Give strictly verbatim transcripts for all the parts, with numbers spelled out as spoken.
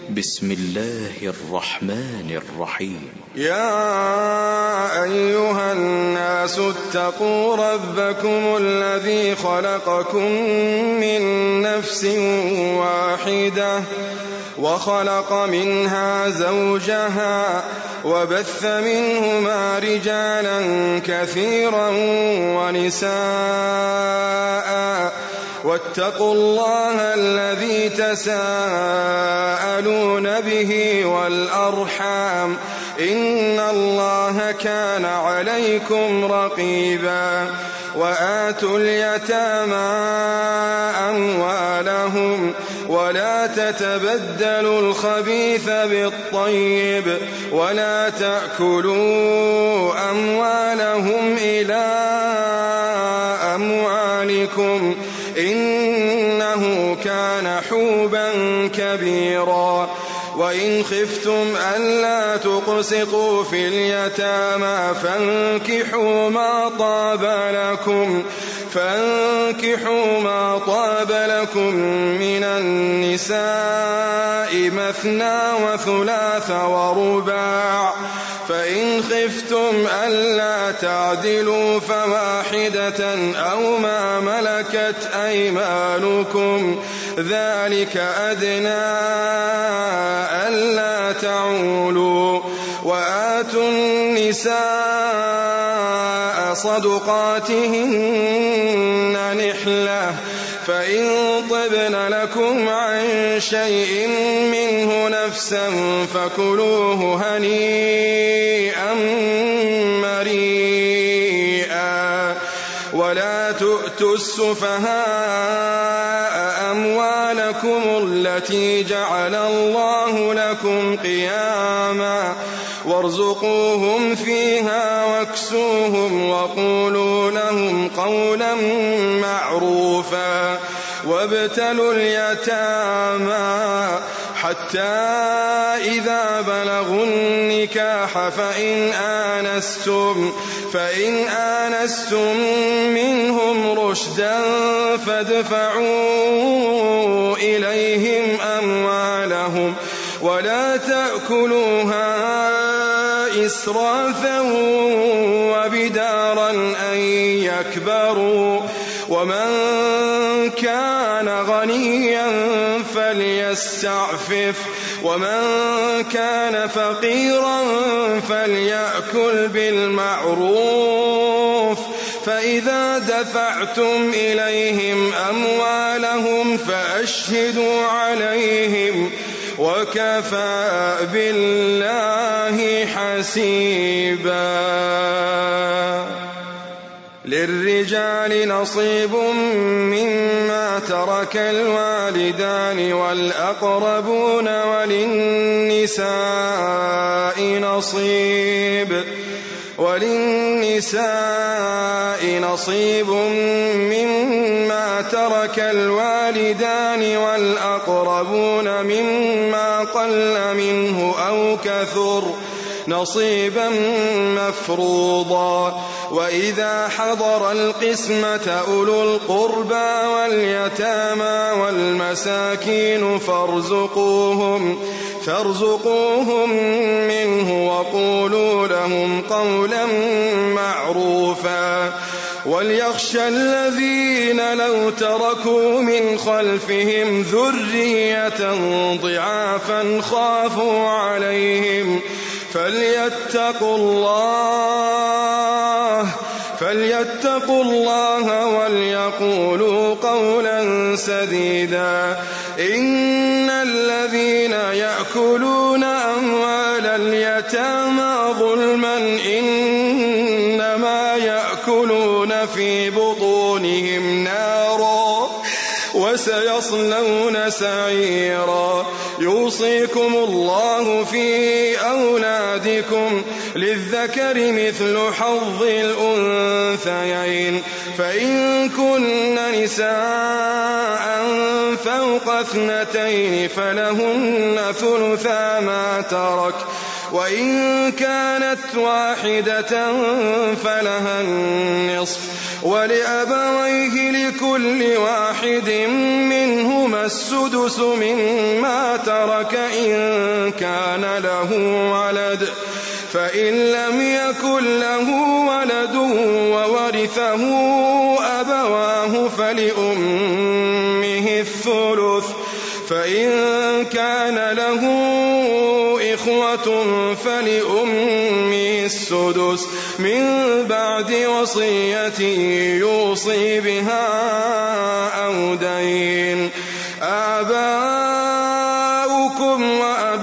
بسم الله الرحمن الرحيم. يا أيها الناس اتقوا ربكم الذي خلقكم من نفس واحدة وخلق منها زوجها وبث منهما رجالا كثيرا ونساء واتقوا الله الذي تساءلون به والأرحام إن الله كان عليكم رقيبا. وآتوا اليتامى أموالهم ولا تتبدلوا الخبيث بالطيب ولا تأكلوا أموالهم إلى أموالكم إنه كان حوبا كبيرا. وإن خفتم ألا تقسطوا في اليتامى فانكحوا ما طاب لكم فانكحوا ما طاب لكم من النساء مثنى وثلاث ورباع فإن خفتم ألا تعدلوا فواحدة أو ما ملكت أيمانكم ذلك أدنى ألا تعولوا. وآتوا النساء صدقاتهن نحلة فإن طبن لكم عن شيء منه نفسا فكلوه هنيئا مريئا. ولا تؤتوا السفهاء أموالكم التي جعل الله لكم قياما وارزقوهم فيها واكسوهم وقولوا لهم قولا معروفا. وابتلوا اليتامى حتى إذا بلغوا النكاح فإن آنستم فإن آنستم منهم رشدا فادفعوا إليهم أموالهم ولا تأكلوها إسرافا وبدارا أن يكبروا. ومن كان غنيا فليستعفف ومن كان فقيرا فليأكل بالمعروف. فإذا دفعتم إليهم أموالهم فأشهدوا عليهم وكفى بالله حسيبا. للرجال نصيب مما ترك الوالدان والأقربون وللنساء نصيب وللنساء نصيب مما ترك الوالدان والأقربون مما قل منه أو كثر نصيبا مفروضا. وإذا حضر القسمة أولو القربى واليتامى والمساكين فارزقوهم فارزقوهم منه وقولوا لهم قولا معروفا. وليخشى الذين لو تركوا من خلفهم ذرية ضعافا خافوا عليهم فليتقوا الله فليتقوا الله وليقولوا قولا سديدا. إن الذين يأكلون أموال اليتامى ظلما إنما يأكلون في بطونهم نارا وسيصلون سعيرا. يوصيكم الله في أولادكم للذكر مثل حظ الأنثيين فإن كن نساء فوق اثنتين فلهن ثلثا ما ترك وإن كانت واحدة فلها النصف ولأبويه لكل واحد منهما السدس مما ترك إن كان له ولد فإن لم يكن له ولد وورثه أبواه فلأمه الثلث فإن كان له إخوة فلأمه السدس من بعد وصية يوصي بها أو دين. آباؤكم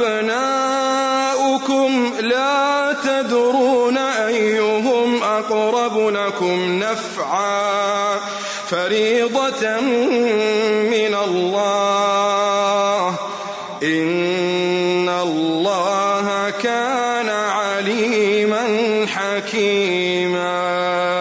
وأبناؤكم لا تدرون أيهم أقرب لكم نفعا فريضة من الله إن الله كان عليما حكيما.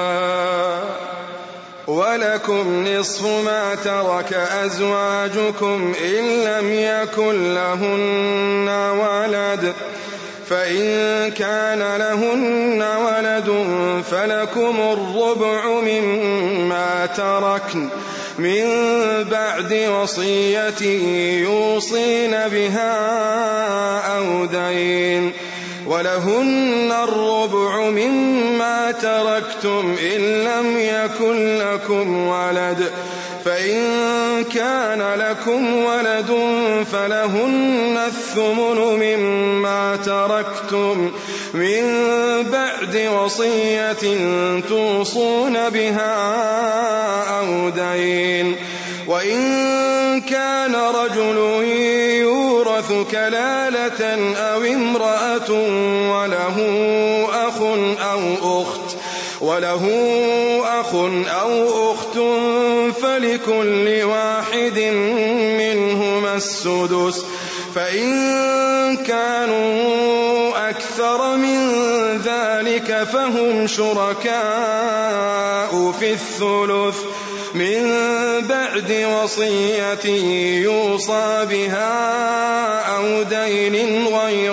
ولكم نصف ما ترك أزواجكم إن لم يكن لهن ولد فإن كان لهن ولد فلكم الربع مما تركن من بعد وصية يوصين بها أو دين ولهن الربع مما تركتم إن لم يكن لكم ولد فإن كان لكم ولد فلهن الثمن مما تركتم من بعد وصية توصون بها أو دين. وإن كان رجل يورث كلالة أو امرأة وله أخ أو أخت وله أخ أو أخت فلكل واحد منهما السدس فإن كانوا أكثر من ذلك فهم شركاء في الثلث من بعد وصية يوصى بها أو دين غير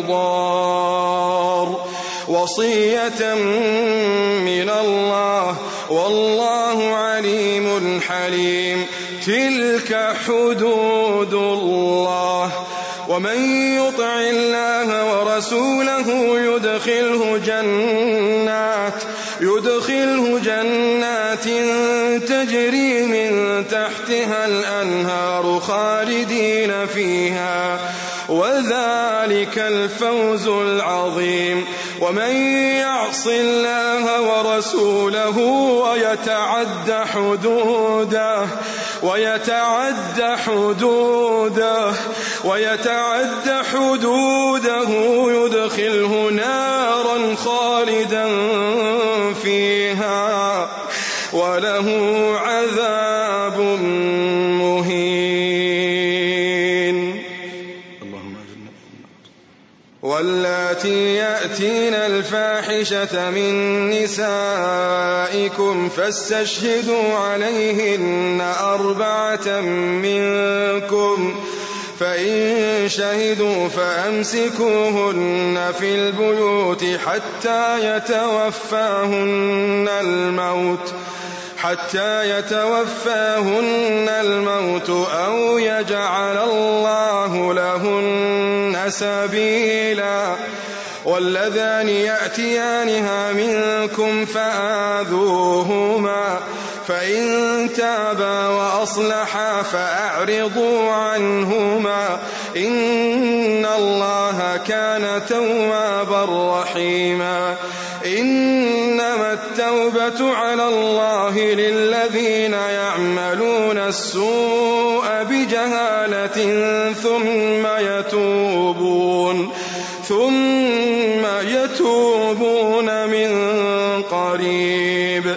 مضار وصية من الله والله عليم حليم. تلك حدود الله ومن يطع الله ورسوله يدخله جنات يدخله جنات تجري من تحتها الأنهار خالدين فيها وذلك الفوز العظيم. ومن يعص الله ورسوله ويتعد حدوده ويتعد حدوده ويتعد حدوده يدخله نارا خالدا فيها وله عذاب مهين. واللاتي يأتين الفاحشة من نسائكم فاستشهدوا عليهن أربعة منكم فإن شهدوا فأمسكوهن في البيوت حتى يتوفاهن الموت حتى يتوفاهن الموت أو يجعل الله لهن سبيلا. واللذان يأتيانها منكم فآذوهما فإن تابا وأصلحا فأعرضوا عنهما إن الله كان توابا رحيما. إنما التوبة على الله للذين يعملون السوء بجهالة ثم يتوبون ثم يتوبون من قريب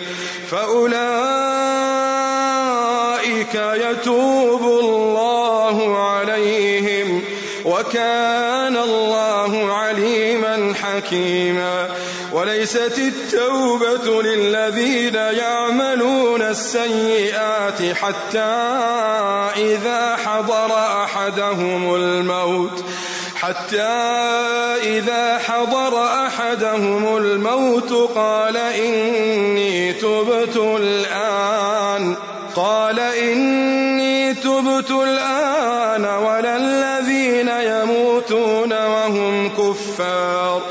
فأولئك يتوب الله عليهم وكان الله عليما حكيما. وليست التوبة للذين يعملون السيئات حتى إذا حضر أحدهم الموت حتى إذا حضر أحدهم الموت قال إني تبت الآن قال إني تبت الآن ولا الذين يموتون وهم كفار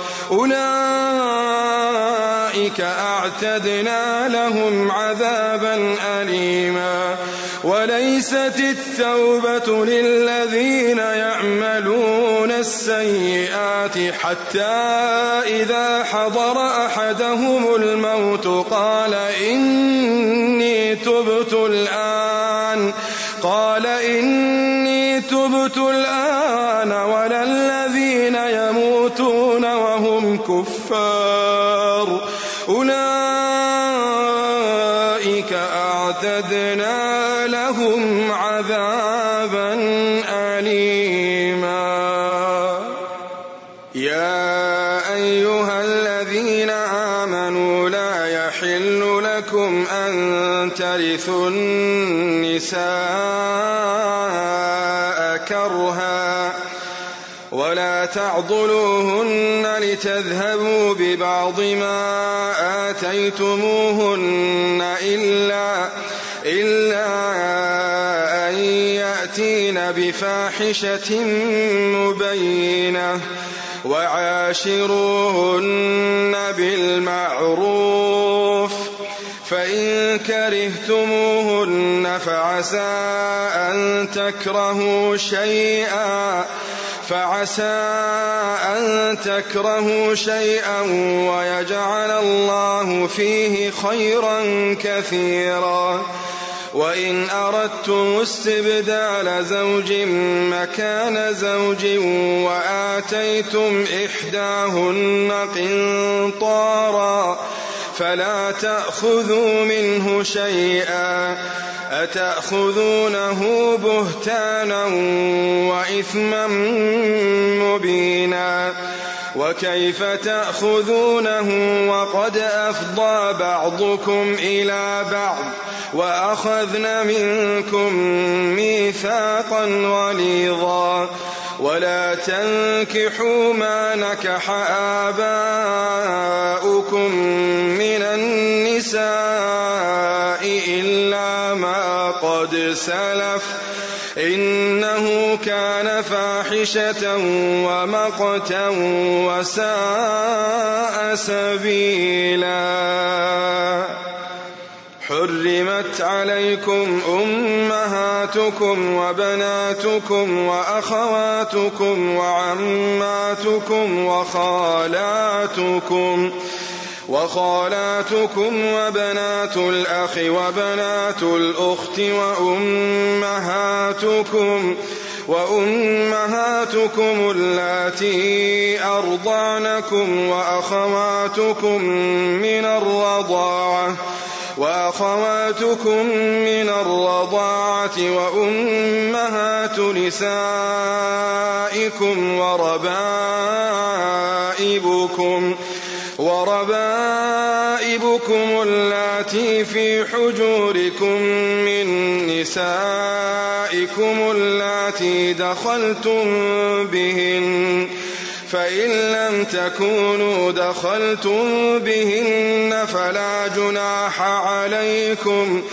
أولئك أعتدنا لهم عذابا أليما. وليست التوبة للذين يعملون السيئات حتى إذا حضر أحدهم الموت قال إني تبت الآن قال إني تبت الآن ولا الذين يموتون وهم كفار أولئك أعتدنا لهم عذابا أليما. يا أيها الذين آمنوا لا يحل لكم أن ترثوا النساء كرها ولا تعضلوهن لتذهبوا ببعض ما آتيتموهن إلا, إلا أن يأتين بفاحشة مبينة وعاشروهن بالمعروف فإن كرهتموهن فعسى أن تكرهوا شيئا فعسى أن تكرهوا شيئا ويجعل الله فيه خيرا كثيرا. وإن أردتم استبدال زوج مكان زوج وآتيتم إحداهن قنطارا فلا تأخذوا منه شيئا أتأخذونه بهتانا وإثما مبينا. وكيف تأخذونه وقد أفضى بعضكم إلى بعض وأخذن منكم ميثاقا غليظا. ولا تنكحوا ما نكح آباؤكم من النساء إلا ما قد سلف إنه كان فاحشة ومقتا وساء سبيلا. حرمت عليكم أمهاتكم وبناتكم وأخواتكم وعماتكم وخالاتكم وخالاتكم وبنات الأخ وبنات الأخت وأمهاتكم وأمهاتكم اللاتي أرضعنكم وأخواتكم من الرضاعة وأخواتكم من الرضاعة وأمهات نسائكم وربائبكم وربائبكم اللاتي في حجوركم من نسائكم اللاتي دخلتم بهن فإن لم تكونوا دخلتم بهن فلا جناح عليكم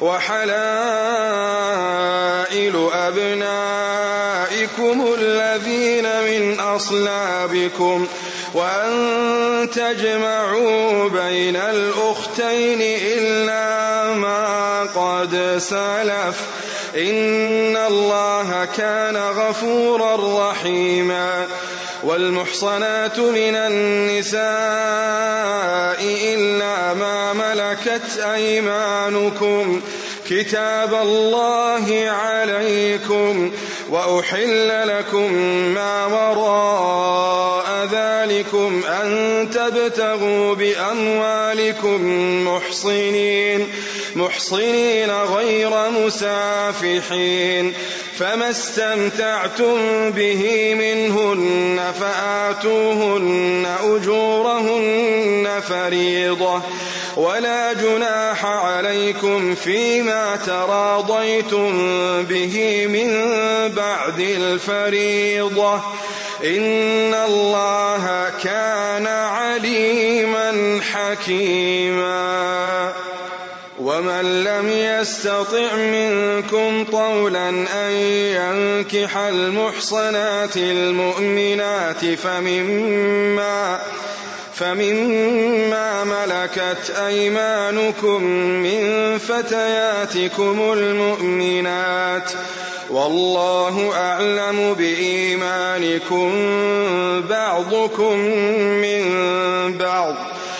وحلائل أبنائكم الذين من أصلابكم وأن تجمعوا بين الأختين إلا ما قد سلف إن الله كان غفورا رحيما. والمحصنات من النساء إلا ما ملكت أيمانكم كتاب الله عليكم وأحل لكم ما وراء ذلكم أن تبتغوا بأموالكم محصنين محصنين غير مسافحين فما استمتعتم به منهن فآتوهن أجورهن فريضة ولا جناح عليكم فيما تراضيتم به من بعد الفريضة إن الله كان عليما حكيما. ومن لم يستطع منكم طولا أن ينكح المحصنات المؤمنات فمما فمما ملكت أيمانكم من فتياتكم المؤمنات، والله أعلم بإيمانكم بعضكم من بعض،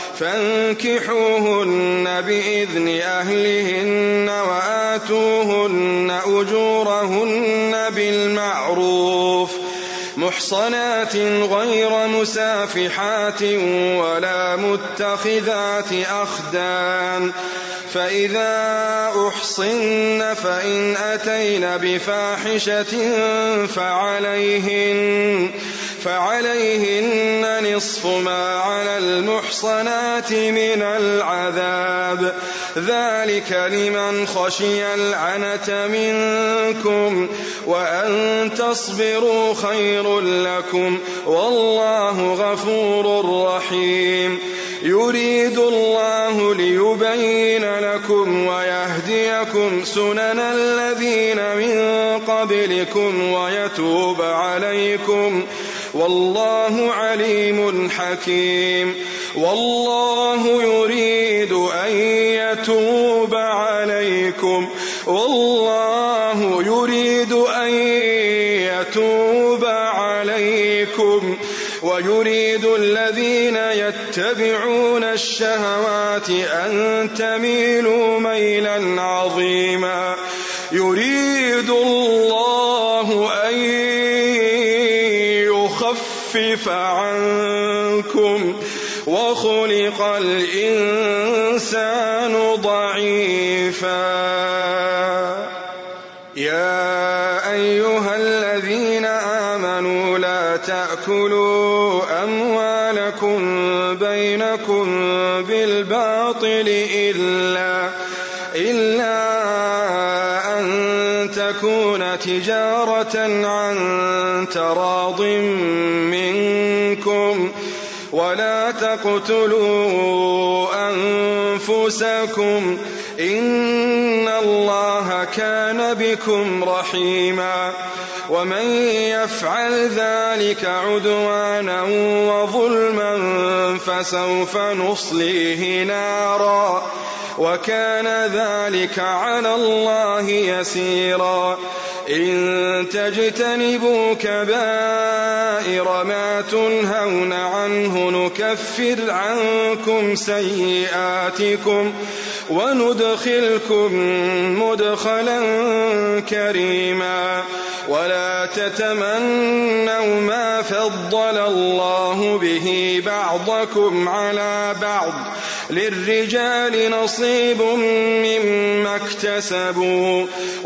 فانكحوهن بإذن أهلهن وآتوهن أجورهن بالمعروف محصنات غير مسافحات ولا متخذات أخدان، فإذا أحصن فإن أتين بفاحشة فعليهن فعليهن نصف ما على المحصنات من العذاب، ذلك لمن خشي العنة منكم، وأن تصبروا خير لكم، والله غفور رحيم. يريد الله ليبين لكم ويهديكم سنن الذين من قبلكم ويتوب عليكم، والله عليم حكيم. والله يريد أن يتوب عليكم والله يريد أن يتوب عليكم ويريد الذين يتبعون الشهوات أن تميلوا ميلا عظيما. يريد الله أن يخفف عنكم وخلق الإنسان ضعيفا. يا أيها الذين آمنوا لا تأكلوا أموالكم بينكم بالباطل إلا, إلا أن تكون تجارة عن تراض منكم، ولا تقتلوا أنفسكم إن الله كان بكم رحيما. ومن يفعل ذلك عدوانا وظلما فسوف نصليه نارا، وكان ذلك على الله يسيرا. إن تجتنبوا كبائر ما تنهون عنه نكفر عنكم سيئاتكم وندخلكم مدخلا كريما. ولا تتمنوا ما فضل الله به بعضكم على بعض، للرجال نصيب مما اكتسبوا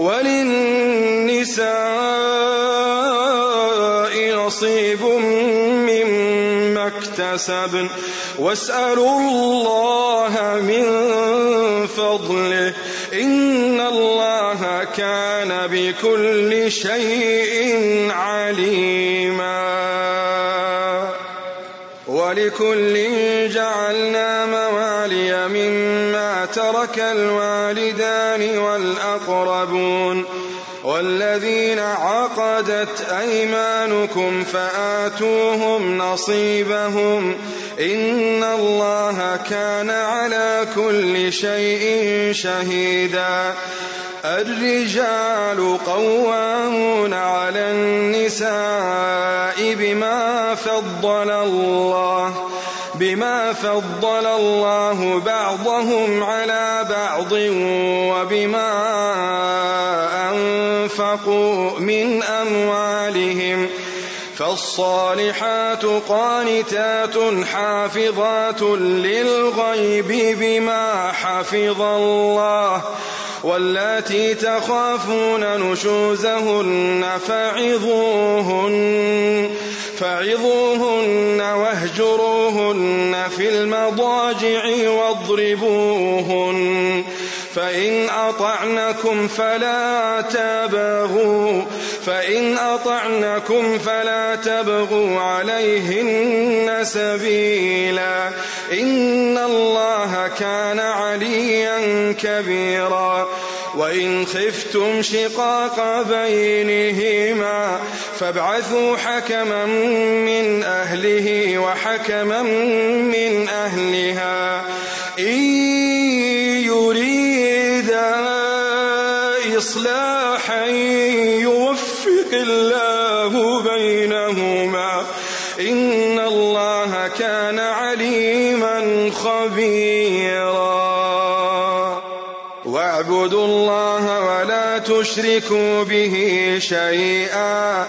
وللنساء نصيب مما اكتسبن، واسألوا الله من فضله إن الله كان بكل شيء عليما. ولكل جعلنا موالي مما ترك الوالدان والأقربون والذين عقدت أيمانكم فآتوهم نصيبهم إن الله كان على كل شيء شهيدا. الرجال قوامون على النساء بما فضل الله بما فضل الله بعضهم على بعض وبما أنفقوا من أموالهم، فالصالحات قانتات حافظات للغيب بما حفظ الله، واللاتي تخافون نشوزهن فعظوهن فعظوهن واهجروهن في المضاجع واضربوهن فإن أطعنكم فلا تبغوا فإن أطعنكم فلا تبغوا عليهن سبيلا إن الله كان عليا كبيرا وإن خفتم شقاق بينهما فابعثوا حكما من أهله وحكما من أهلها إن يريدا إصلاحا يوفق الله بينهما إن الله كان عليما خبيرا واعبدوا الله ولا تشركوا به شيئا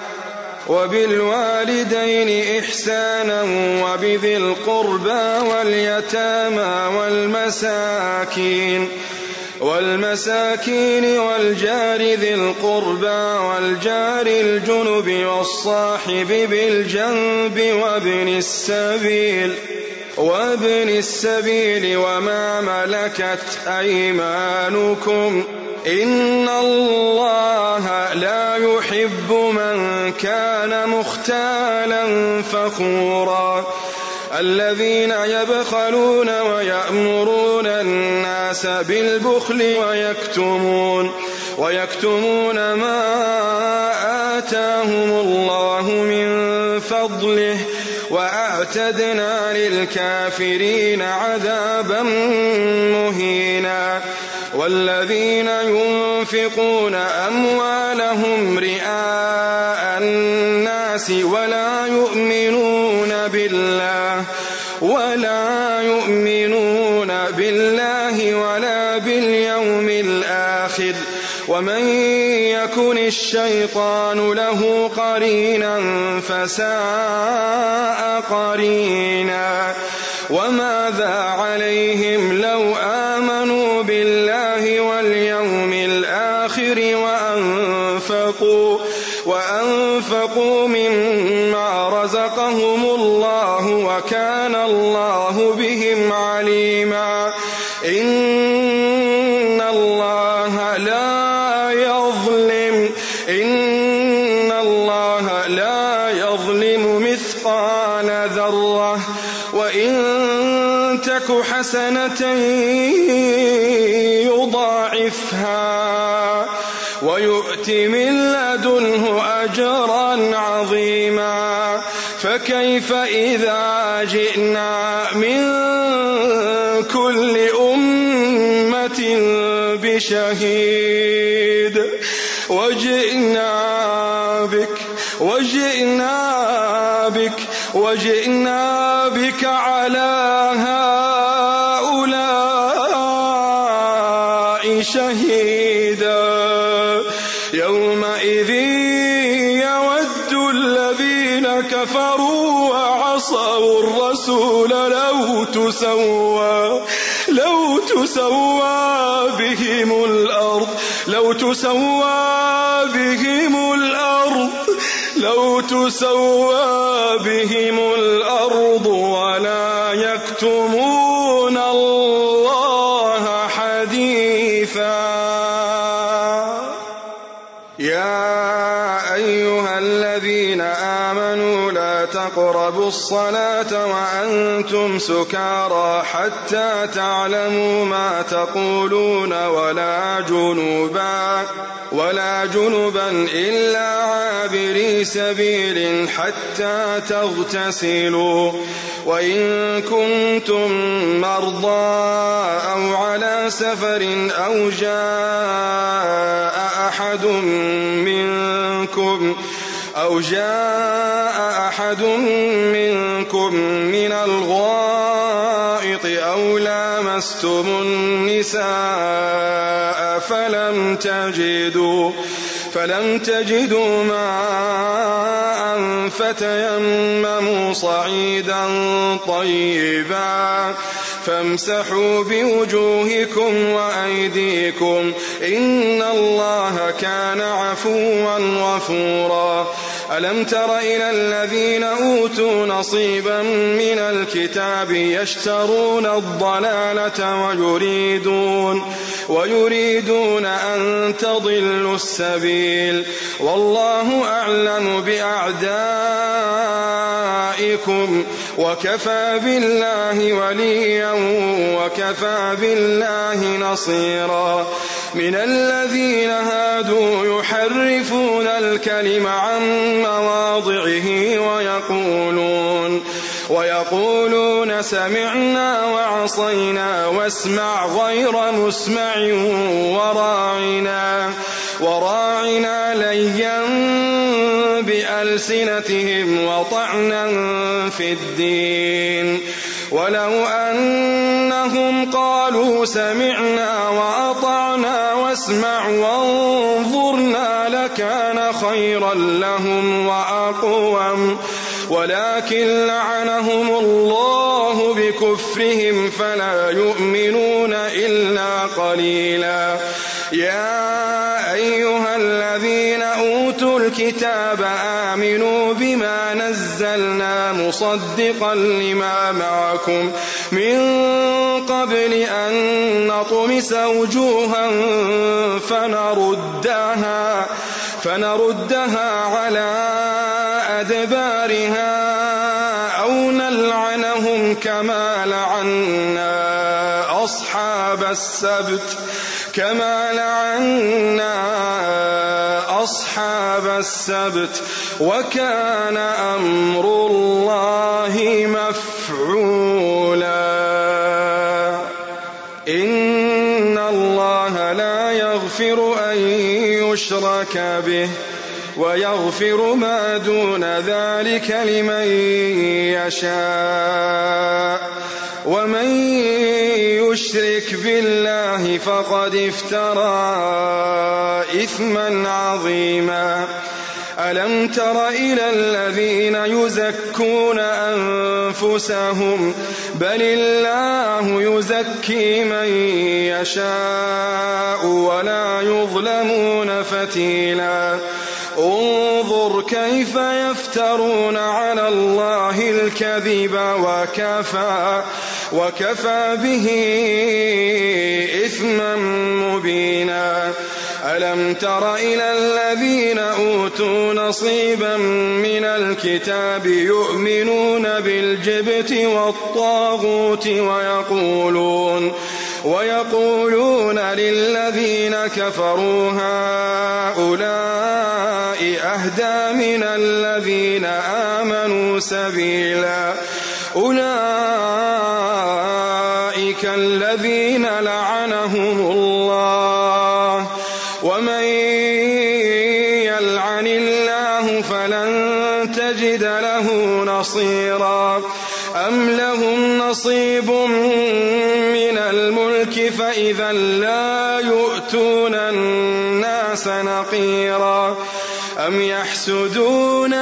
وبالوالدين إحسانا وبذي القربى واليتامى والمساكين والمساكين والجار ذي القربى والجار الجنب والصاحب بالجنب وابن السبيل وابن السبيل وما ملكت أيمانكم إن الله لا يحب من كان مختالا فخورا الذين يبخلون ويأمرون الناس بالبخل ويكتمون ويكتمون ما آتاهم الله من فضله وأعتدنا للكافرين عذابا مهينا والذين ينفقون أموالهم رئاء الناس ولا يؤمنون بالله ولا يؤمنون بالله ولا باليوم الآخر ومن يكن الشيطان له قرينا فساء قرينا وماذا عليهم لو آمنوا بالله واليوم الآخر وأنفقوا وأنفقوا مما رزقهم الله وكان الله بهم عليما إن الله لا يظلم إن الله لا يظلم مثقال ذرة وإن تك حسنة يضاعفها ويؤت من لدنه أجرا عظيما فكيف إذا جئنا من كل أمة بشهيد وجئنا بك وجئنا بك وجئنا بك على هؤلاء شهيدا يومئذ يود الذين كفروا وعصوا الرسول لو تسوى لو تسوى بهم الأرض لو تسوى بهم الأرض لو تسوى بهم الأرض ولا يكتمون الله حديثا يا أيها الذين آمنوا لا تقربوا الصلاة وأنتم سكارى حتى تعلموا ما تقولون ولا جنبا ولا جنبا إلا عابري سبيل حتى تغتسلوا وإن كنتم مرضى أو على سفر أو جاء أحد منكم أو جاء أحد منكم من الغائط أو لامستم النساء فلم تجدوا فلم تجدوا ماء فتيمموا صعيدا طيبا فامسحوا بوجوهكم وأيديكم إن الله كان عفوا غفورا. ألم تر إلى الذين أوتوا نصيبا من الكتاب يشترون الضلالة ويريدون, ويريدون أن تضلوا السبيل والله أعلم بأعدائكم وكفى بالله وليا وكفى بالله نصيرا. من الذين هادوا يحرفون الكلم عن مواضعه ويقولون, ويقولون سمعنا وعصينا واسمع غير مسمع وراعنا, وراعنا ليا بألسنتهم وطعنا في الدين. ولو أنهم قالوا سمعنا وأطعنا واسمع وانظرنا لكان خيرا لهم وأقوم, ولكن لعنهم الله بكفرهم فلا يؤمنون إلا قليلا. يا أيها الذين أوتوا الكتاب آمنوا بما نزلنا مصدقا لما معكم من قبل أن نطمس وجوها فنردها, فنردها على أدبارها أو نلعنهم كما لعنا أصحاب السبت كما لعنا أصحاب السبت وكان أمر الله مفعولا. إن الله لا يغفر أن يشرك به ويغفر ما دون ذلك لمن يشاء, ومن يشرك بالله فقد افترى إثما عظيما. ألم تر إلى الذين يزكون أنفسهم بل الله يزكي من يشاء ولا يظلمون فتيلا. انظر كيف يفترون على الله الكذب وكفى, وكفى به إثما مبينا. ألم تر إلى الذين أوتوا نصيبا من الكتاب يؤمنون بالجبت والطاغوت ويقولون, ويقولون للذين كفروا هؤلاء أهدى من الذين آمنوا سبيلا. أولئك الذين لعنهم الله, ومن يلعن الله فلن تجد له نصيرا. أم لهم نصيب من الملك فإذا لا يؤتون الناس نقيرا. أم يحسدون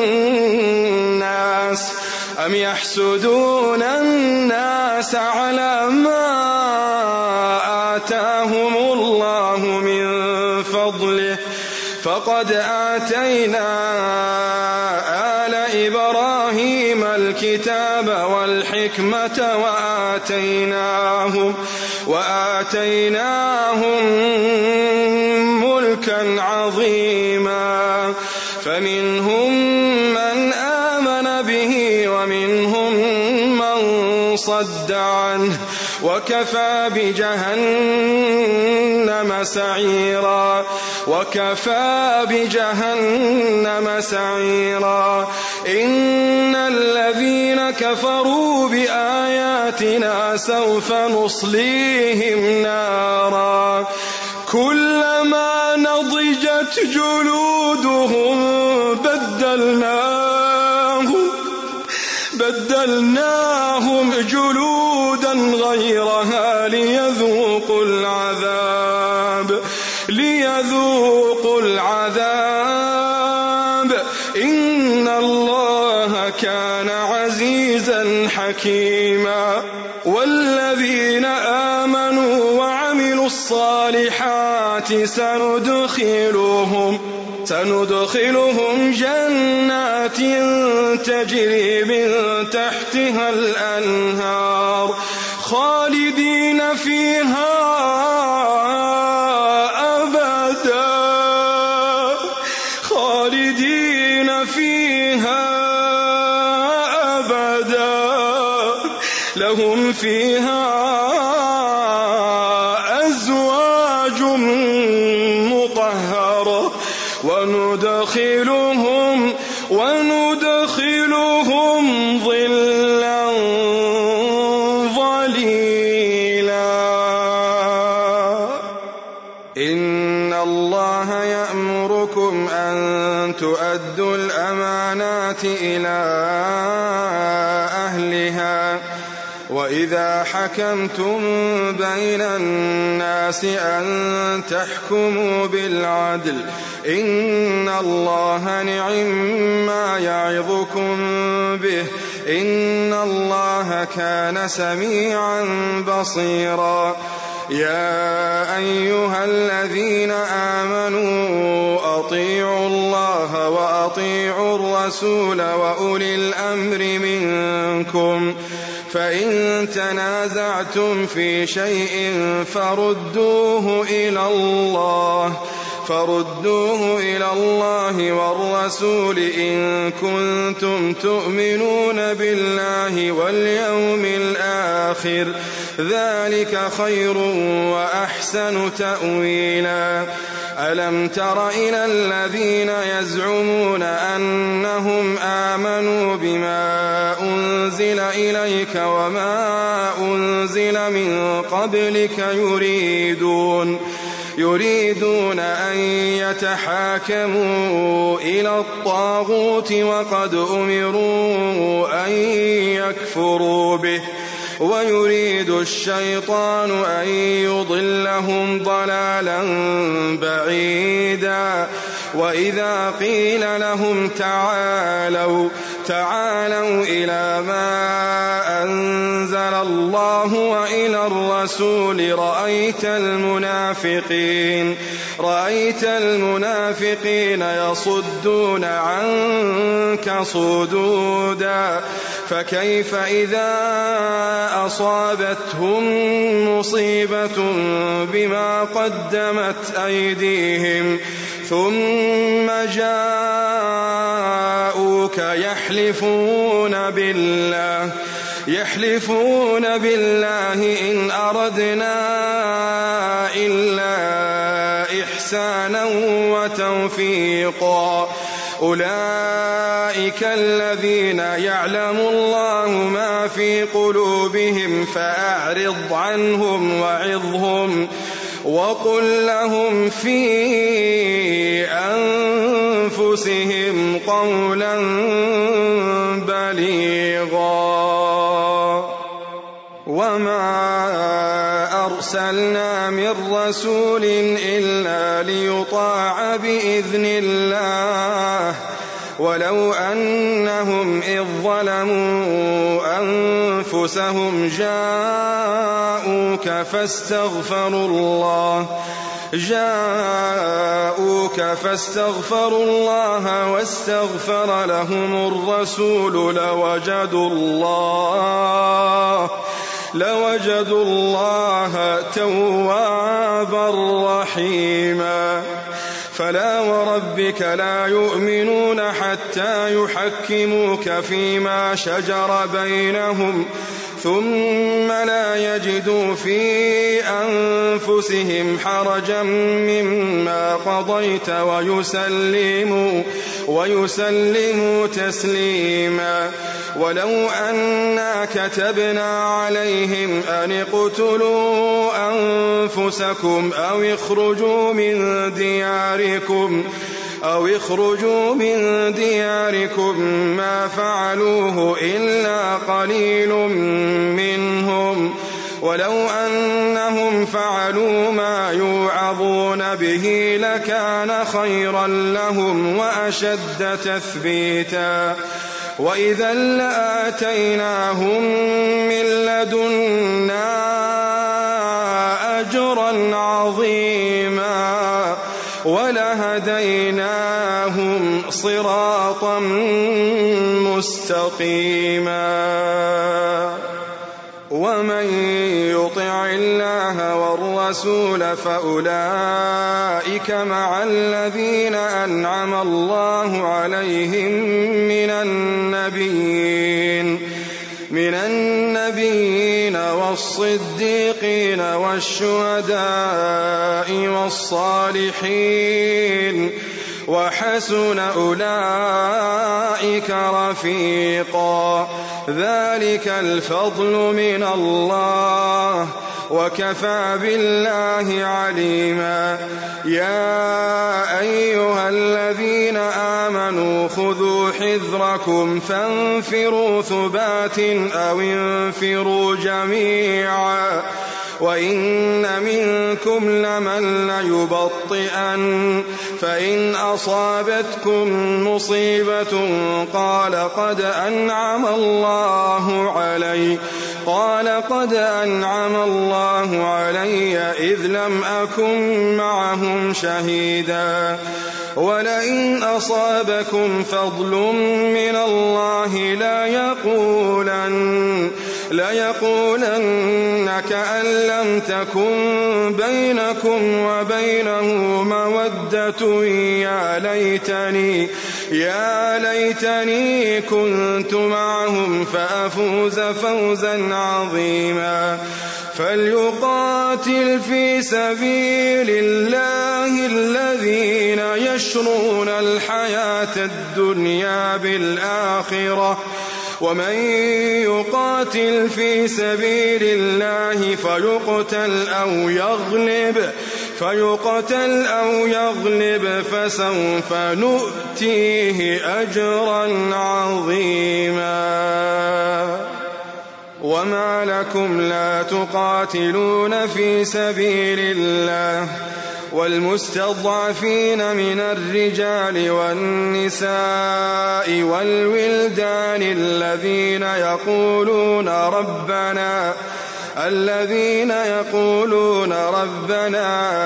الناس أم يحسدون الناس على ما آتاهم الله من فضله فقد آتينا آل إبراهيم الكتاب والحكمة وآتيناهم, وآتيناهم ملكا عظيما. فمنهم من آمن به ومنهم من صد عنه وكفى بجهنم سعيرا. وكفى بجهنم سعيرا. إن الذين كفروا بآياتنا سوف نصليهم نارا كلما نضجت جلودهم بدلناهم بدلناهم جلودا غيرها ليذوقوا العذاب ليذوقوا العذاب إن الله كان عزيزا حكيما. والذين آمنوا وعملوا الصالحات سندخلهم سندخلهم جنات تجري من تحتها الأنهار خالدين فيها أبدا خالدين فيها أبدا لهم فيها أزواج مطهرة وندخلهم وندخلهم ظلا ظليلا. إن الله يأمركم أن تؤدوا الأمانات إلى أهلها وإذا حكمتم بين الناس أن تحكموا بالعدل إن الله نعم يعظكم به إن الله كان سميعا بصيرا. يا أيها الذين آمنوا أطيعوا الله وأطيعوا الرسول وأولي الأمر منكم فإن تنازعتم في شيء فردوه إلى الله فردوه إلى الله والرسول إن كنتم تؤمنون بالله واليوم الآخر ذلك خير وأحسن تأويلا. ألم تر إلى الذين يزعمون أنهم آمنوا بما أنزل إليك وما أنزل من قبلك يريدون يريدون أن يتحاكموا إلى الطاغوت وقد أمروا أن يكفروا به ويريد الشيطان أن يضلهم ضلالا بعيدا. وإذا قيل لهم تعالوا تعالوا إلى ما أنزل الله وإلى الرسول رأيت المنافقين رأيت المنافقين يصدون عنك صدودا. فكيف إذا أصابتهم مصيبة بما قدمت أيديهم ثم جاءوك يحلفون بالله يحلفون بالله إن أردنا إلا إحسانا وتوفيقا. أولئك الذين يعلم الله ما في قلوبهم فأعرض عنهم وعظهم وقل لهم في أنفسهم قولا بليغا. وما أرسلنا من رسول إلا ليطاع بإذن الله ولو أنهم إذ ظلموا أنفسهم جاءوك فاستغفروا الله جاءوك فاستغفروا الله واستغفر لهم الرسول لوجدوا الله لوجدوا الله توابا رحيما. فلا وربك لا يؤمنون حتى يحكموك فيما شجر بينهم ثم لا يجدوا في أنفسهم حرجا مما قضيت ويسلموا, ويسلموا تسليما. ولو أنا كتبنا عليهم أن اقتلوا أنفسكم أو اخرجوا من دياركم أو اخرجوا من دياركم ما فعلوه إلا قليل منهم ولو أنهم فعلوا ما يوعظون به لكان خيرا لهم وأشد تثبيتا. وإذا لآتيناهم من لدنا أجرا عظيما ولهديناهم صراطا مستقيما. ومن يطع الله والرسول فأولئك مع الذين أنعم الله عليهم من النبيين من النبيين والصديقين والشهداء والصالحين وحسن أولئك رفيقا. ذلك الفضل من الله وكفى بالله عليما. يا أيها الذين آمنوا خذوا حذركم فانفروا ثبات أو انفروا جميعا وإن منكم لمن ليبطئن فإن أصابتكم مصيبة قال قد أنعم الله علي قال قد أنعم الله علي إذ لم أكن معهم شهيدا ولئن أصابكم فضل من الله لا يقولن ليقولن كأن لم تكن بينكم وبينه مودة يا ليتني يا ليتني كنت معهم فأفوز فوزا عظيما. فليقاتل في سبيل الله الذين يشرون الحياة الدنيا بالآخرة ومن يقاتل في سبيل الله فيقتل أو يغلب فيقتل أو يغلب فسوف نؤتيه أجرا عظيما. وما لكم لا تقاتلون في سبيل الله والمستضعفين من الرجال والنساء والولدان الذين يقولون ربنا الذين يقولون ربنا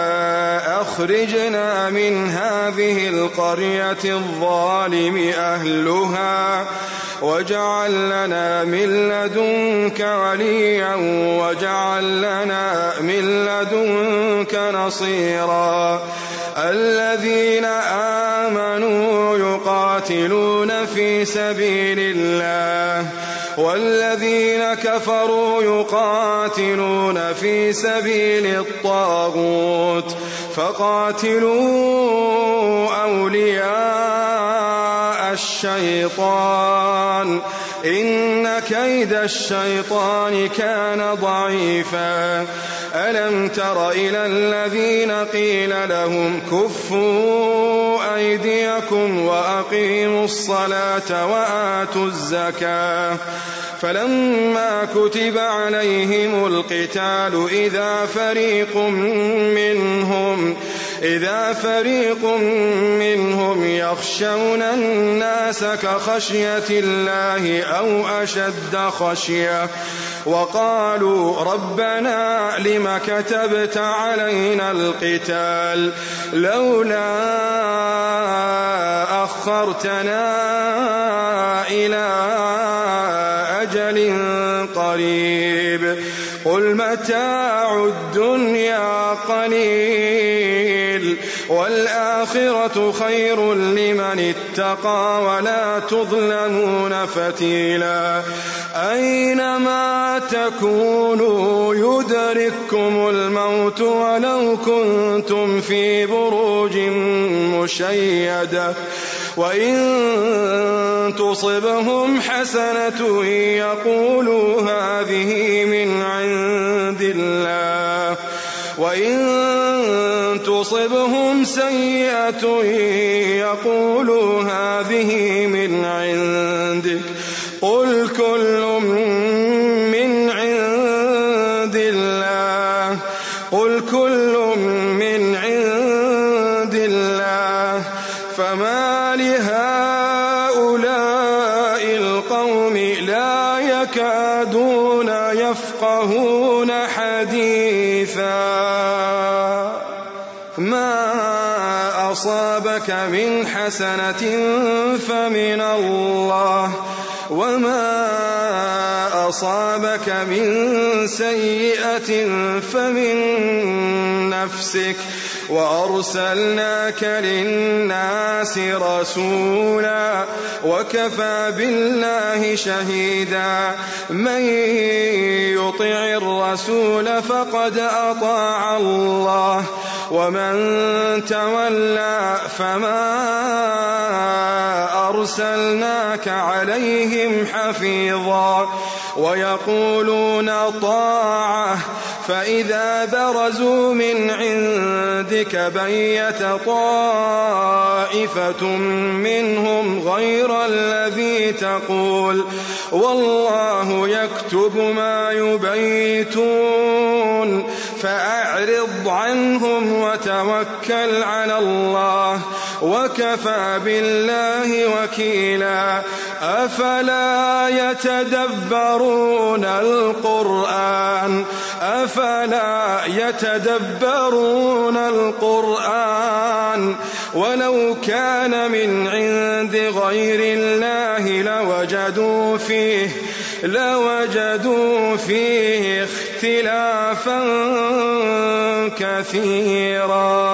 أخرجنا من هذه القرية الظالم أهلها واجعل لنا من لدنك وليا واجعل لنا من لدنك نصيرا. الذين آمنوا يقاتلون في سبيل الله والذين كفروا يقاتلون في سبيل الطاغوت فقاتلوا أولياء الشيطان إن كيد الشيطان كان ضعيفا. ألم تر إلى الذين قيل لهم كفوا أيديكم وأقيموا الصلاة وآتوا الزكاة فلما كتب عليهم القتال إذا فريق منهم إذا فريق منهم يخشون الناس كخشية الله أو أشد خشية وقالوا ربنا لم كتبت علينا القتال لولا أخرتنا إلى أجل قريب قل متاع الدنيا قليل والآخرة خير لمن اتقى ولا تظلمون فتيلا. أينما تكونوا يدرككم الموت ولو كنتم في بروج مشيدة وإن تصبهم حسنة يقولوا هذه من عند الله وإن تصبهم سيئة يقولوا هذه من عندك قل كل من عند الله قل كل من عند الله فما لهؤلاء يكادون يفقهون حديثا ما أصابك من حسنة فمن الله وما أصابك من سيئة فمن نفسك وأرسلناك للناس رسولا وكفى بالله شهيدا من يطع الرسول فقد أطاع الله ومن تولى فما أرسلناك عليهم حفيظا ويقولون طاعة فإذا برزوا من عندك بيت طائفة منهم غير الذي تقول والله يكتب ما يبيتون فأعرض عنهم وتوكل على الله وكفى بالله وكيلا أفلا يتدبرون القرآن أفلا يتدبرون القرآن ولو كان من عند غير الله لوجدوا فيه لوجدوا فيه اختلافا كثيرا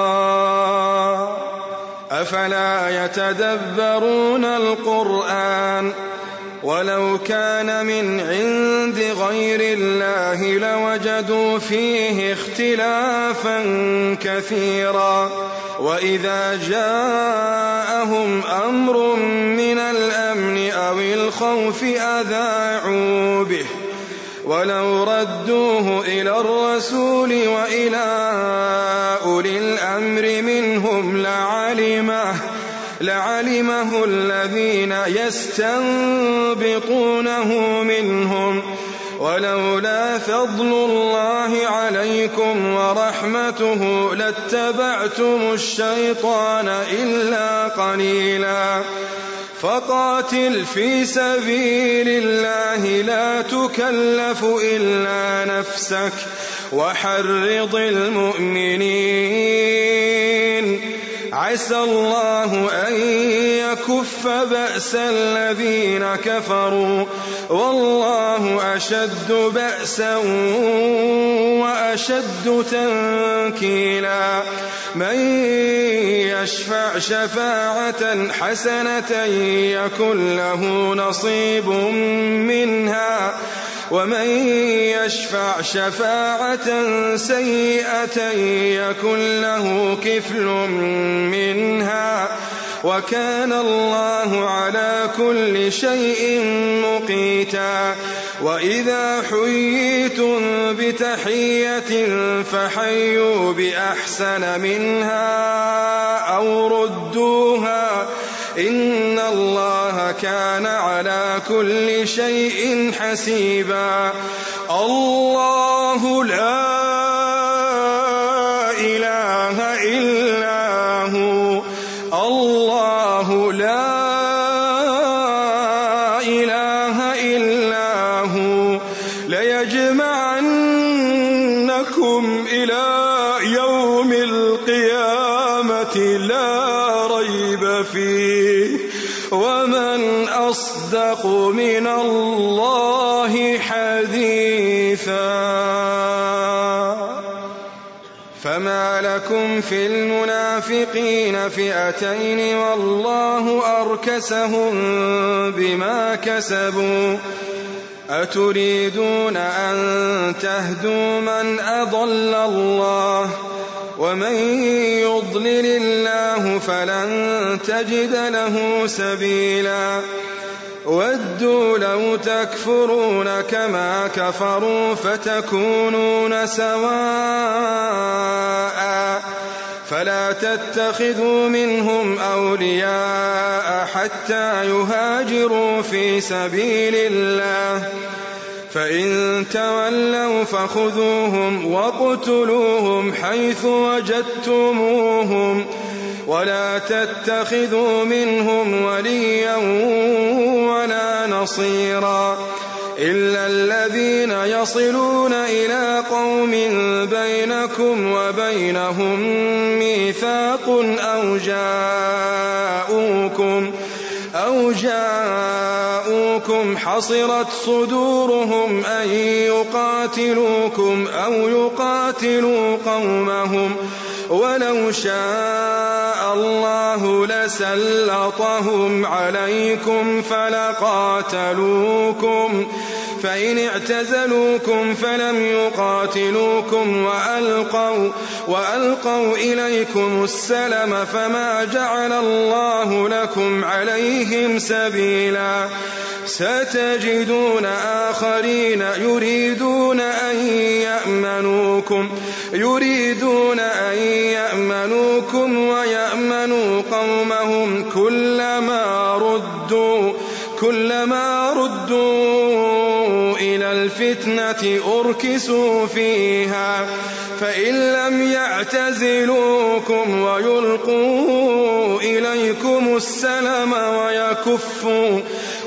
أفلا يتدبرون القرآن ولو كان من عند غير الله لوجدوا فيه اختلافا كثيرا وإذا جاءهم أمر من الأمن أو الخوف أذاعوا به ولو ردوه إلى الرسول وإلى أولي الأمر منهم لعلمه لعلمه الذين يستنبطونه منهم ولولا فضل الله عليكم ورحمته لاتبعتم الشيطان إلا قليلا فقاتل في سبيل الله لا تكلف إلا نفسك وحرض المؤمنين عسى الله أن يكف بأس الذين كفروا والله أشد بأسا وأشد تنكيلا من يشفع شفاعة حسنة يكن له نصيب منها ومن يشفع شفاعة سيئة يكن له كفل منها وكان الله على كل شيء مقيتا وإذا حييتم بتحية فحيوا بأحسن منها أو ردوها إن الله كان على كل شيء حسيبا الله لا إله إلا هو الله لا إله إلا هو ليجمعنكم إلى يوم القيامة لا ريب فيه ومن أصدق من الله حديثا فما لكم في المنافقين فئتين والله أركسهم بما كسبوا أتريدون أن تهدوا من أضل الله ومن يضلل الله فلن تجد له سبيلا ودوا لو تكفرون كما كفروا فتكونون سواء فلا تتخذوا منهم أولياء حتى يهاجروا في سبيل الله فإن تولوا فخذوهم واقتلوهم حيث وجدتموهم ولا تتخذوا منهم وليا ولا نصيرا إلا الذين يصلون إلى قوم بينكم وبينهم ميثاق أو جاءوكم أو جاءوكم حصرت صدورهم أن يقاتلوكم أو يقاتلوا قومهم ولو شاء الله لسلطهم عليكم فلقاتلوكم فإن اعتزلوكم فلم يقاتلوكم وألقوا, وألقوا إليكم السلم فما جعل الله لكم عليهم سبيلا ستجدون آخرين يريدون أن يأمنوكم يريدون أن يأمنوكم ويأمنوا قومهم كلما ردوا كلما ردوا إلى الفتنة أركسوا فيها فإن لم يعتزلوكم ويلقوا إليكم السلم ويكفوا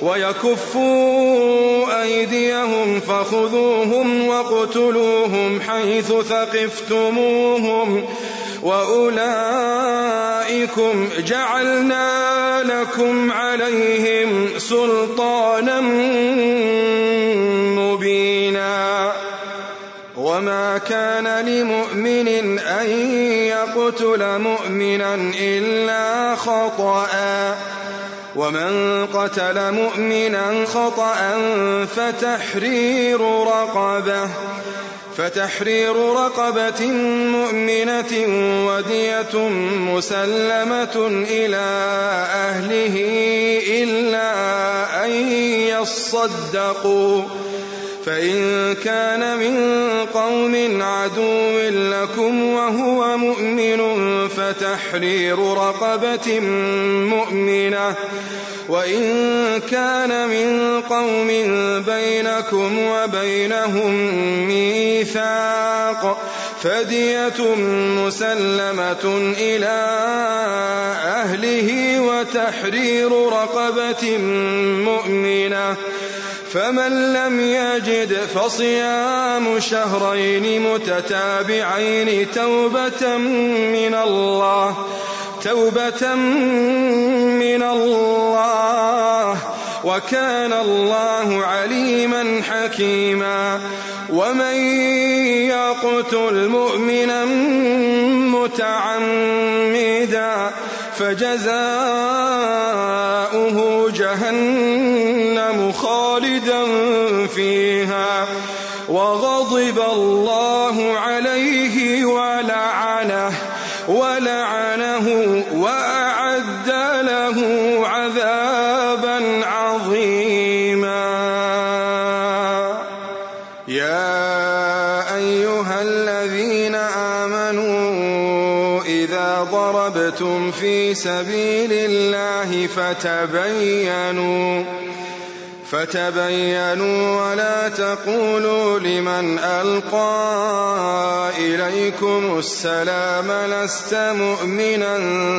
ويكفوا أيديهم فخذوهم واقتلوهم حيث ثقفتموهم وأولئكم جعلنا لكم عليهم سلطانا مبينا وما كان لمؤمن أن يقتل مؤمنا إلا خطأ ومن قتل مؤمنا خطأ فتحرير رقبة فتحرير رقبة مؤمنة ودية مسلمة إلى أهله إلا أن يصدقوا فإن كان من قوم عدو لكم وهو مؤمن فتحرير رقبة مؤمنة وإن كان من قوم بينكم وبينهم ميثاق فدية مسلمة إلى أهله وتحرير رقبة مؤمنة فمن لم يجد فصيام شهرين متتابعين توبة من الله توبة من الله وكان الله عليما حكيما ومن يقتل مؤمنا متعمدا فجزاؤه جهنم خالدا فيها وغضب الله عليه ولعنه ولعنه وأعد له عذابا عظيما. يا أيها الذين آمنوا إذا ضربتم في سبيل الله فتبينوا فتبينوا ولا تقولوا لمن ألقى إليكم السلام لست مؤمنا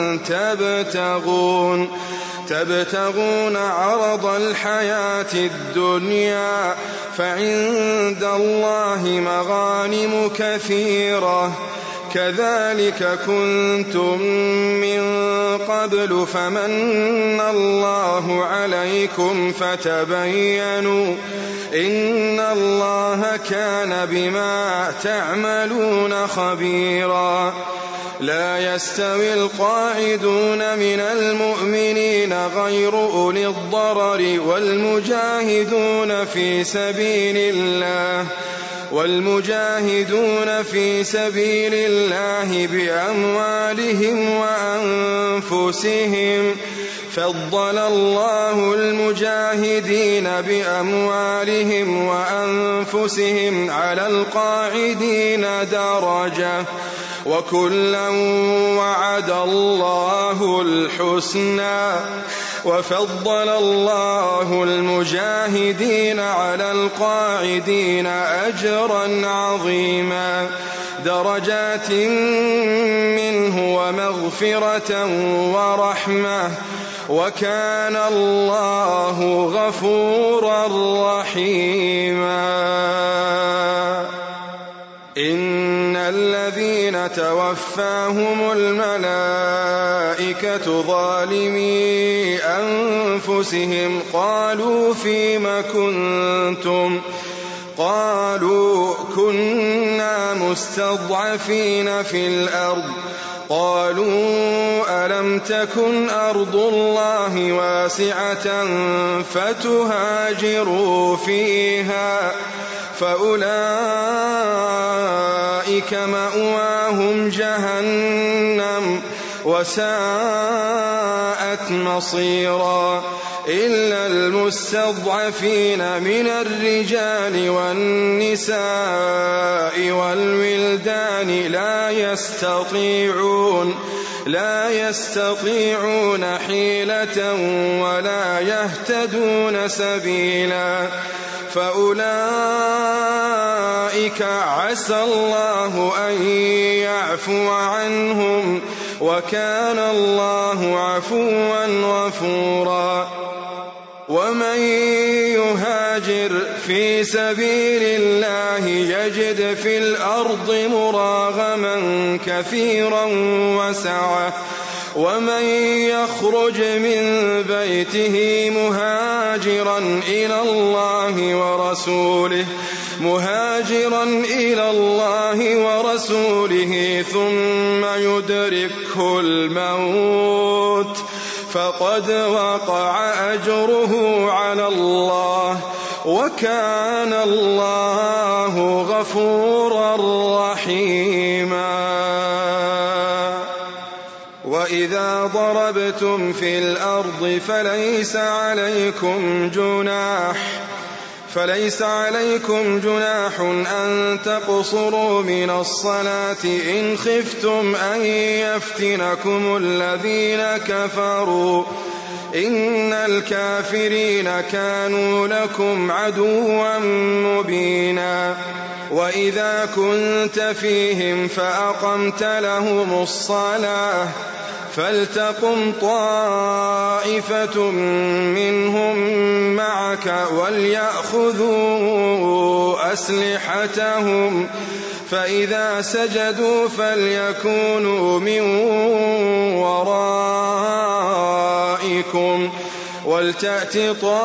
تبتغون تبتغون عرض الحياة الدنيا فعند الله مغانم كثيرة كذلك كنتم من قبل فمن الله عليكم فتبينوا إن الله كان بما تعملون خبيرا. لا يستوي القاعدون من المؤمنين غير أولي الضرر والمجاهدون في سبيل الله والمجاهدون في سبيل الله بأموالهم وأنفسهم فضل الله المجاهدين بأموالهم وأنفسهم على القاعدين درجة وكلا وعد الله الحسنى وفضل الله المجاهدين على القاعدين أجرا عظيما درجات منه ومغفرة ورحمة وكان الله غفورا رحيما. إن الذين توفاهم الملائكة ظالمي أنفسهم قالوا فيم كنتم قالوا كنا مستضعفين في الأرض قالوا ألم تكن أرض الله واسعة فتهاجروا فيها فأولئك مأواهم جهنم وساءت مصيرا. إلا المستضعفين من الرجال والنساء والولدان لا يستطيعون لا يستطيعون حيلة ولا يهتدون سبيلا فأولئك عسى الله أن يعفو عنهم وكان الله عفوا غفورا. ومن يهاجر في سبيل الله يجد في الأرض مراغما كثيرا وسعة ومن يخرج من بيته مهاجرا إلى الله ورسوله مهاجرا إلى الله ورسوله ثم يدركه الموت فقد وقع أجره على الله وكان الله غفورا رحيما. وإذا ضربتم في الأرض فليس عليكم جناح فليس عليكم جناح أن تقصروا من الصلاة إن خفتم أن يفتنكم الذين كفروا إن الكافرين كانوا لكم عدوا مبينا. وإذا كنت فيهم فأقمت لهم الصلاة فلتقم طائفة منهم معك وليأخذوا أسلحتهم فإذا سجدوا فليكونوا من ورائكم ولتأت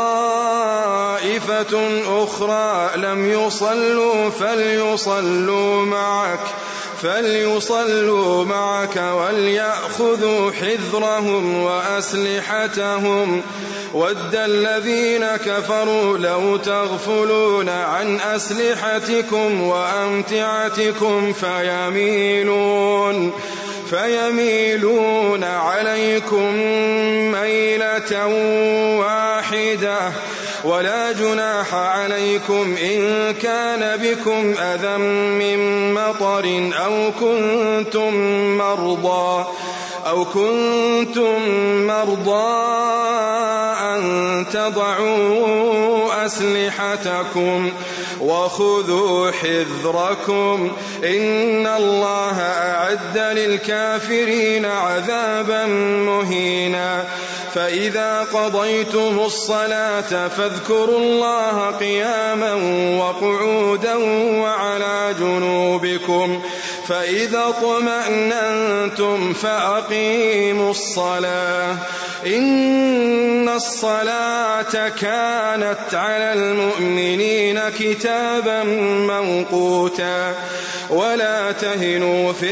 طائفة أخرى لم يصلوا فليصلوا معك فليصلوا معك وليأخذوا حذرهم وأسلحتهم ود الذين كفروا لو تغفلون عن أسلحتكم وأمتعتكم فيميلون فيميلون عليكم ميلة واحدة ولا جناح عليكم إن كان بكم أذى من مطر أو كنتم مرضى أو كنتم مرضى أن تضعوا أسلحتكم وخذوا حذركم إن الله أعد للكافرين عذابا مهينا. فإذا قضيتم الصلاة فاذكروا الله قياما وقعودا وعلى جنوبكم فإذا اطمأننتم فأقيموا الصلاة إن الصلاة كانت على المؤمنين كتابا موقوتا. ولا تهنوا في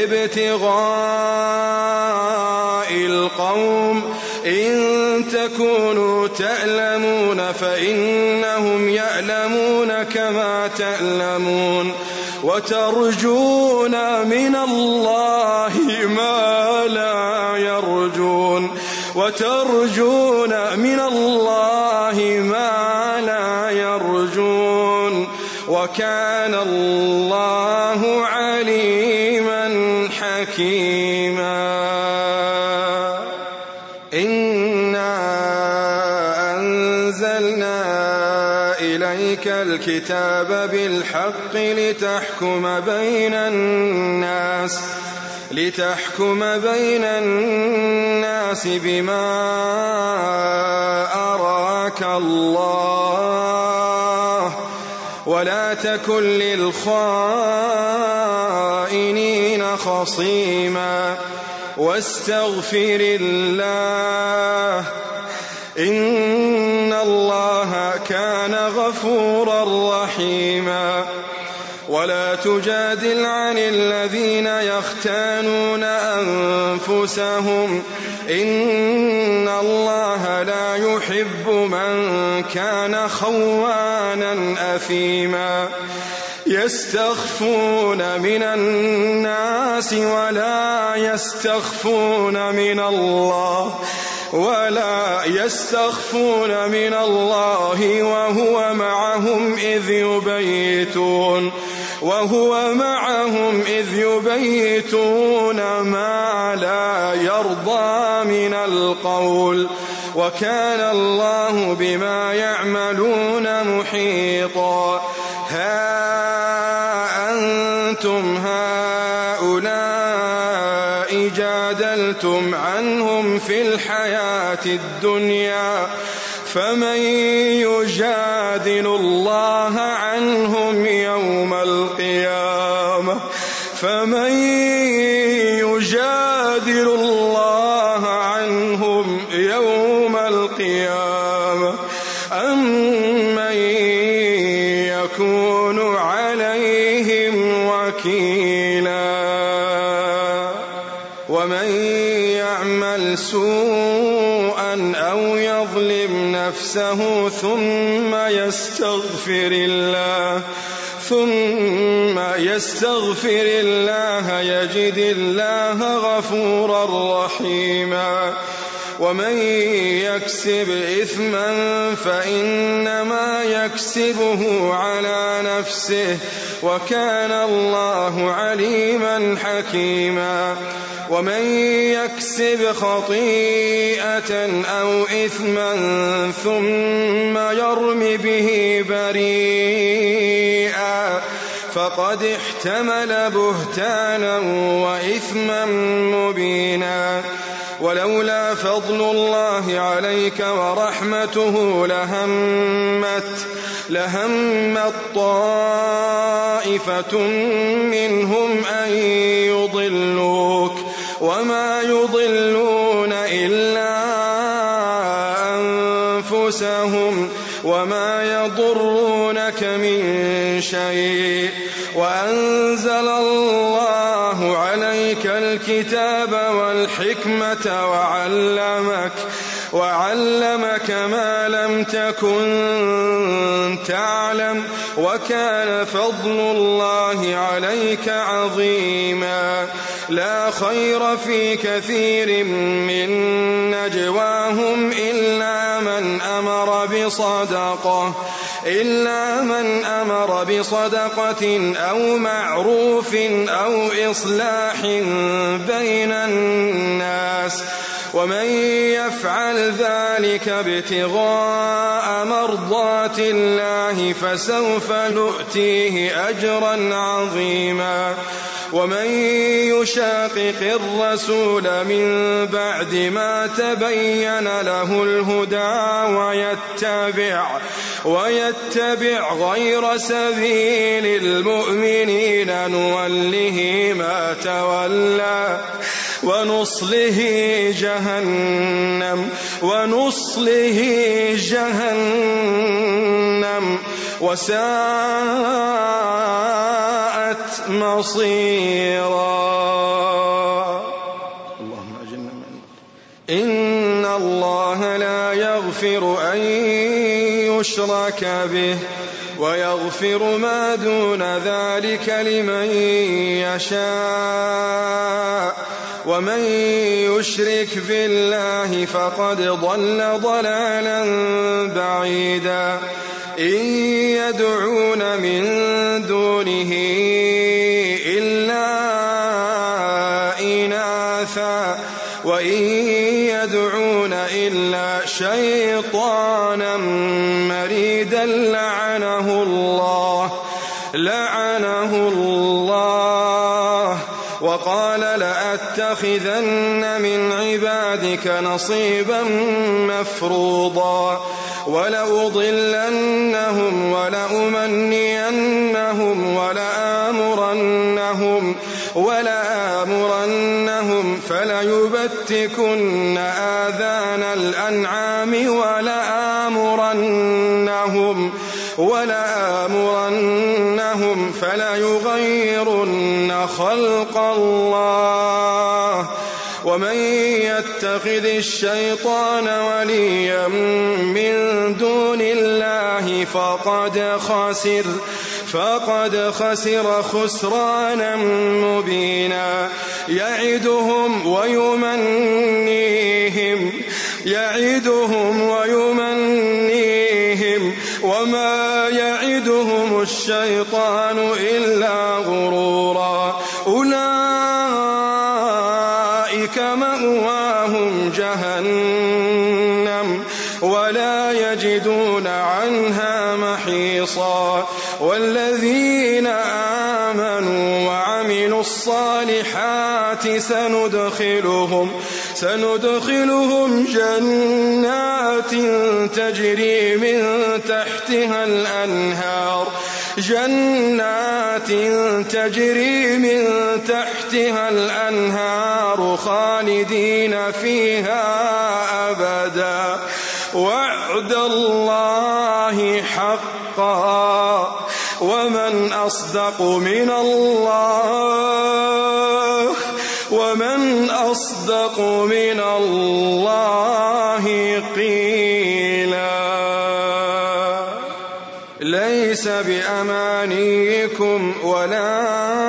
ابتغاء القوم إن تكونوا تألمون فإنهم يألمون كما تألمون وترجون من الله ما لا يرجون وترجون من الله ما لا يرجون وكان الله عليما حكيما. إنا أنزلنا إليك الكتاب بالحق لتحكم بين الناس لتحكم بين الناس بما أراك الله ولا تكن للخائنين خصيما واستغفر الله إن الله كان غفورا رحيما ولا تجادل عن الذين يختانون أنفسهم إن الله لا يحب من كان خوانا أثيما يستخفون من الناس ولا يستخفون من الله ولا يستخفون من الله وهو معهم إذ يبيتون وهو معهم إذ يبيتون ما لا يرضى من القول وكان الله بما يعملون محيطا ها أنتم هؤلاء جادلتم عنهم في الحياة الدنيا فمن يجادل الله عنهم يوم القيامة فمن يجادل الله عنهم يوم القيامة أم من يكون عليهم وكيلا ومن يعمل سوءا أو يظلم نفسه ثم يستغفر الله ثم يستغفر الله يجد الله غفورا رحيما ومن يكسب إثما فإنما يكسبه على نفسه وكان الله عليما حكيما ومن يكسب خطيئة أو إثما ثم يرم به بريئا فقد احتمل بهتانا وإثما مبينا ولولا فضل الله عليك ورحمته لهمت لهمت طائفة منهم أن يضلوك وما يضلون إلا أنفسهم وما يضرونك من شيء وأنزل الله عليك الكتاب والحكمة وعلمك وعلمك ما لم تكن تعلم وكان فضل الله عليك عظيما لا خير في كثير من نجواهم إلا من أمر بصدقة إلا من أمر بصدقة أو معروف أو إصلاح بين الناس ومن يفعل ذلك ابتغاء مرضات الله فسوف نؤتيه أجرا عظيما ومن يشاقق الرسول من بعد ما تبين له الهدى ويتبع ويتبع غير سبيل المؤمنين نوله ما تولى ونصله جهنم ونصله جهنم وساءت مصيرا اللهم أجرنا من إن الله لا يغفر أن يشرك به ويغفر ما دون ذلك لمن يشاء ومن يشرك بالله فقد ضل ضلالا بعيدا إن يدعون من دونه إلا إناثا وإن يدعون إلا شيطانا مريدا لعنه الله لعنه الله وقال لأتخذن من عبادك نصيبا مفروضا ولأضلنهم ولأمنينهم ولآمرنهم ولآمرنهم فليبتكن آذان الأنعام ولآمرنهم ولآمرنهم فليغيرن خلق الله ومن يتخذ الشيطان وليا من دون الله فقد خسر فقد خسر خسرانا مبينا يعدهم ويمنيهم يعدهم ويمنيهم وما يعدهم الشيطان إلا غرورا أولئك مأواهم جهنم ولا يجدون عنها محيصا والذين آمنوا وعملوا الصالحات سندخلهم سندخلهم جنات تجري من تحتها الأنهار جنات تجري من تحتها الأنهار خالدين فيها أبدا وعد الله حقا ومن أصدق من الله ومن أصدق من الله قيلا ليس بأمانيكم ولا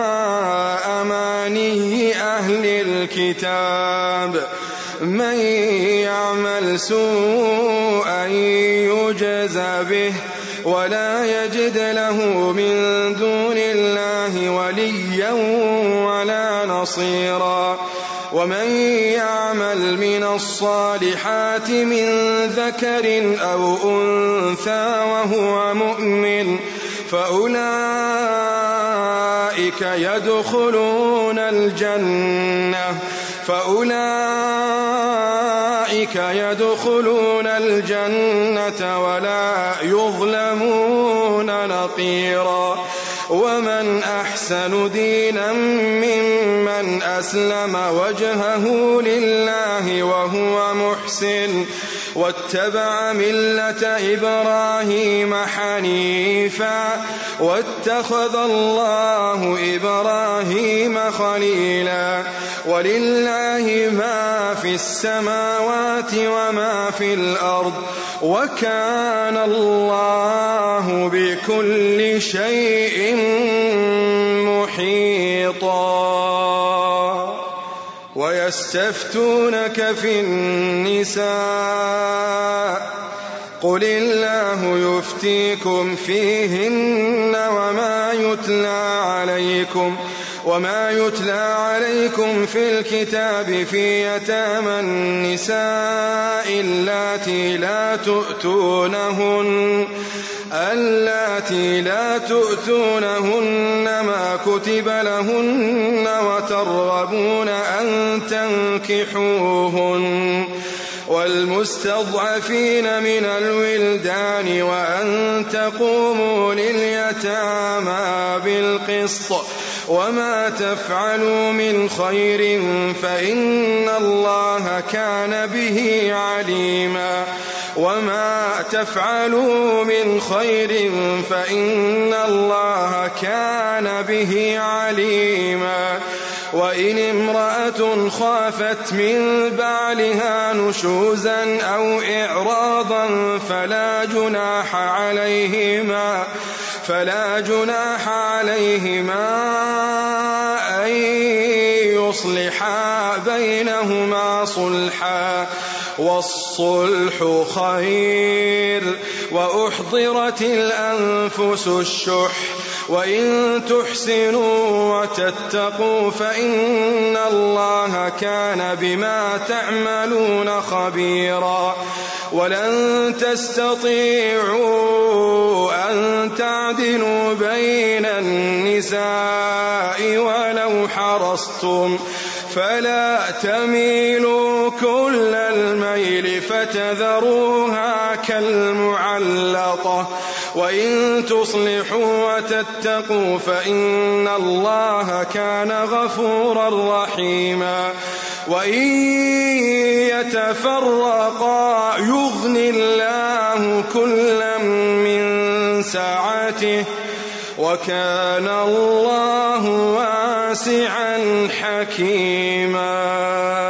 أماني أهل الكتاب من يعمل سوءا يجز به ولا يجد له من دون الله وليا ولا نصيرا ومن يعمل من الصالحات من ذكر أو أنثى وهو مؤمن فأولئك يدخلون الجنة فأولئك يدخلون الجنة ولا يظلمون نقيرا ومن أحسن دينا ممن أسلم وجهه لله وهو محسن واتبع ملة إبراهيم حنيفا واتخذ الله إبراهيم خليلا ولله ما في السماوات وما في الأرض وكان الله بكل شيء محيطا ويستفتونك في النساء قل الله يفتيكم فيهن وما يتلى عليكم وما يتلى عليكم في الكتاب في يتامى النساء اللاتي لا تؤتونهن اللاتي لا تؤتونهن ما كتب لهن وترغبون أن تنكحوهن والمستضعفين من الولدان وأن تقوموا لليتامى بالقسط وما تفعلوا من خير فإن الله كان به عليما وما تفعلوا من خير فإن الله كان به عليما وإن امرأة خافت من بعلها نشوزا أو إعراضا فلا جناح عليهما فلا جناح عليهما أن يصلحا بينهما صلحا والصلح خير وأحضرت الأنفس الشح وإن تحسنوا وتتقوا فإن الله كان بما تعملون خبيرا ولن تستطيعوا أن تعدلوا بين النساء ولو حرصتم فلا تميلوا كل الميل فتذروها كالمعلقة وإن تصلحوا وتتقوا فإن الله كان غفورا رحيما وإن يتفرقا يغن الله كلا من سعته وكان الله واسعا حكيما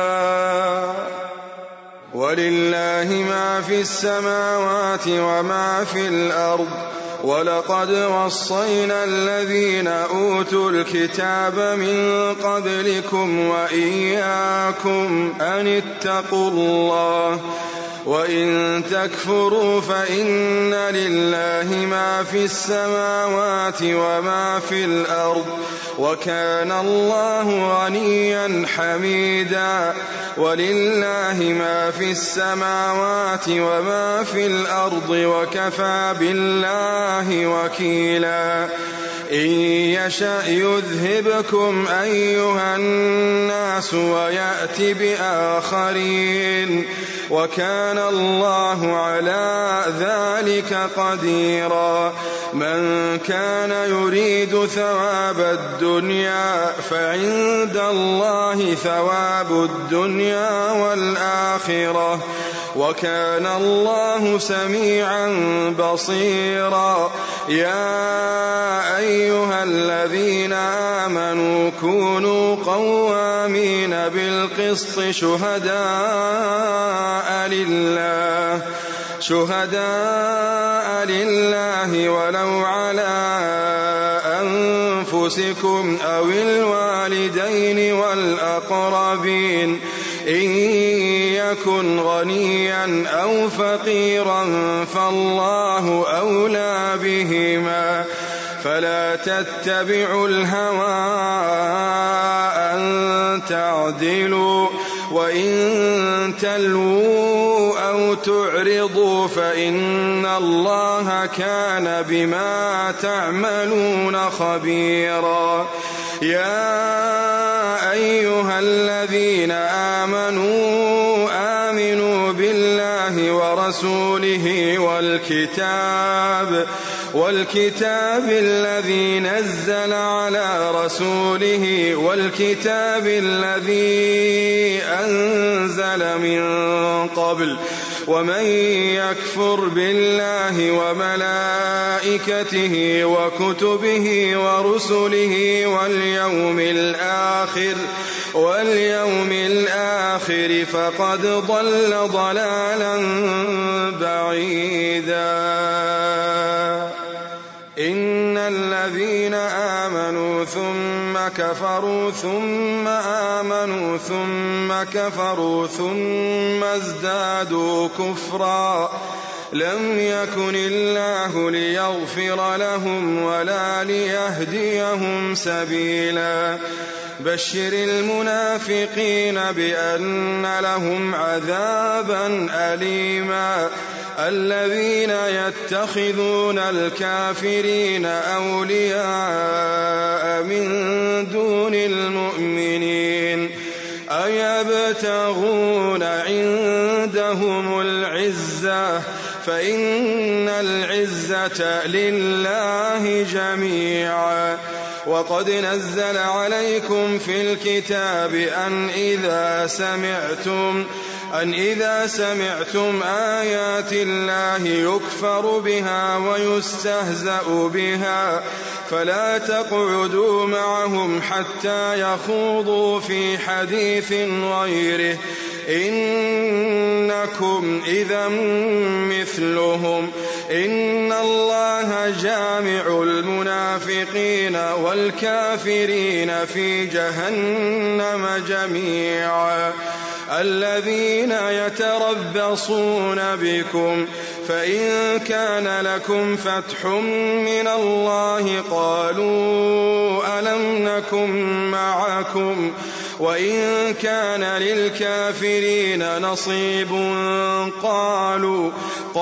ولله ما في السماوات وما في الأرض ولقد وصينا الذين أوتوا الكتاب من قبلكم وإياكم أن اتقوا الله وإن تكفروا فإن لله ما في السماوات وما في الأرض وكان الله غنيا حميدا ولله ما في السماوات وما في الأرض وكفى بالله وكيلا إن يشأ يذهبكم أيها الناس ويأت بآخرين وكان الله على ذلك قديرا من كان يريد ثواب الدنيا فعند الله ثواب الدنيا والآخرة وكان الله سميعا بصيرا يا أيها الذين آمنوا كونوا قوامين بالقسط شهداء لله شهداء لله ولو على أنفسكم أو الوالدين والأقربين إن يكن غنيا أو فقيرا فالله أولى بهما فلا تتبعوا الهوى أن تعدلوا وإن تلووا أو تعرضوا فإن الله كان بما تعملون خبيرا يا أيها الذين آمنوا آمنوا بالله ورسوله والكتاب والكتاب الذي نزل على رسوله والكتاب الذي أنزل من قبل ومن يكفر بالله وملائكته وكتبه ورسله واليوم الآخر واليوم الآخر فقد ضل ضلالا بعيدا إن الذين آمنوا ثم كفروا ثم آمنوا ثم كفروا ثم ازدادوا كفرا لم يكن الله ليغفر لهم ولا ليهديهم سبيلا بشر المنافقين بأن لهم عذابا أليما الذين يتخذون الكافرين أولياء من دون المؤمنين أيبتغون عندهم العزة فإن العزة لله جميعا وقد نزل عليكم في الكتاب أن إذا سمعتم أن إذا سمعتم آيات الله يكفر بها ويستهزأ بها فلا تقعدوا معهم حتى يخوضوا في حديث غيره إنكم إذا مثلهم إن الله جامع المنافقين والكافرين في جهنم جميعا الذين يتربصون بكم فإن كان لكم فتح من الله قالوا ألم نكن معكم وإن كان للكافرين نصيب قالوا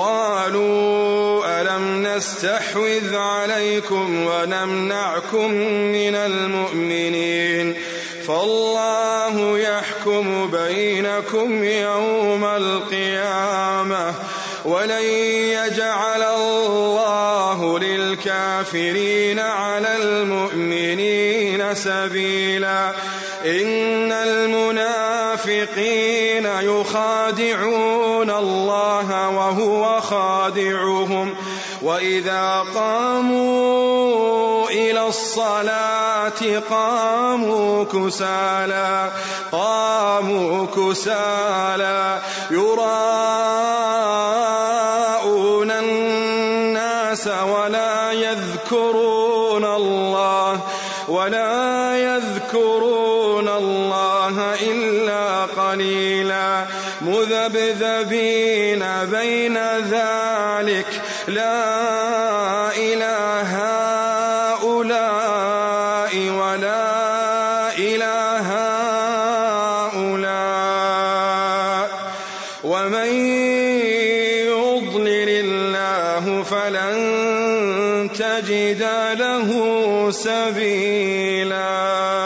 قالوا ألم نستحوذ عليكم ونمنعكم من المؤمنين فالله يحكم بينكم يوم القيامة ولن يجعل الله للكافرين على المؤمنين سبيلا إن المنافقين يخادعون الله وهو خادعهم وإذا قاموا إلى الصلاة قاموا كسالى قاموا كسالى يراءون الناس ولا يذكرون الله ولا يذكرون الله إلا قليلا مذبذبين بين ذلك لا إله هؤلاء ولا إله هؤلاء ومن يضلل الله فلن تجد له سبيلا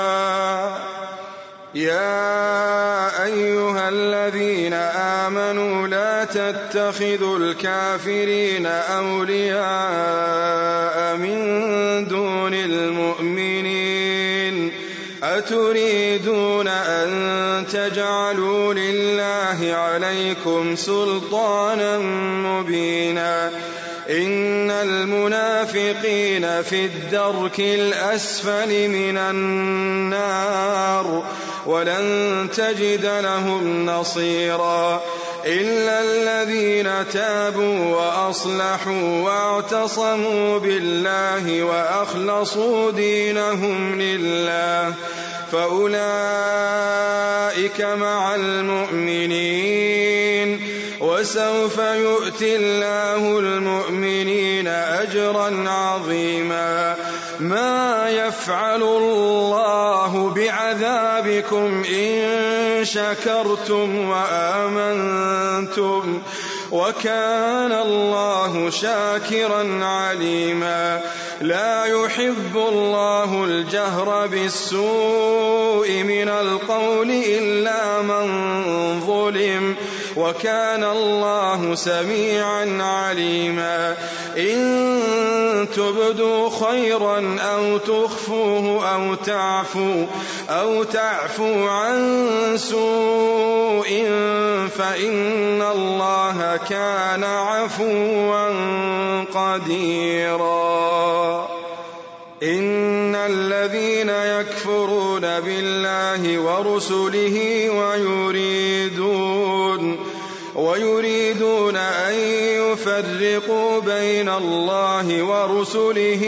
يا أيها الذين آمنوا لا تتخذوا الكافرين أولياء من دون المؤمنين أتريدون أن تجعلوا لله عليكم سلطانا مبينا إن المنافقين في الدرك الأسفل من النار ولن تجد لهم نصيرا إلا الذين تابوا وأصلحوا واعتصموا بالله وأخلصوا دينهم لله فأولئك مع المؤمنين وسوف يؤتي الله المؤمنين أجرا عظيما ما يفعل الله بعذابكم إن شكرتم وآمنتم وكان الله شاكرا عليما لا يحب الله الجهر بالسوء من القول إلا من ظلم وكان الله سميعا عليما إن تبدوا خيرا أو تخفوه أو تعفو أو تعفو عن سوء فإن الله كان عفوا قديرا إن الذين يكفرون بالله ورسله ويريدون ويريدون أن يفرقوا بين الله ورسله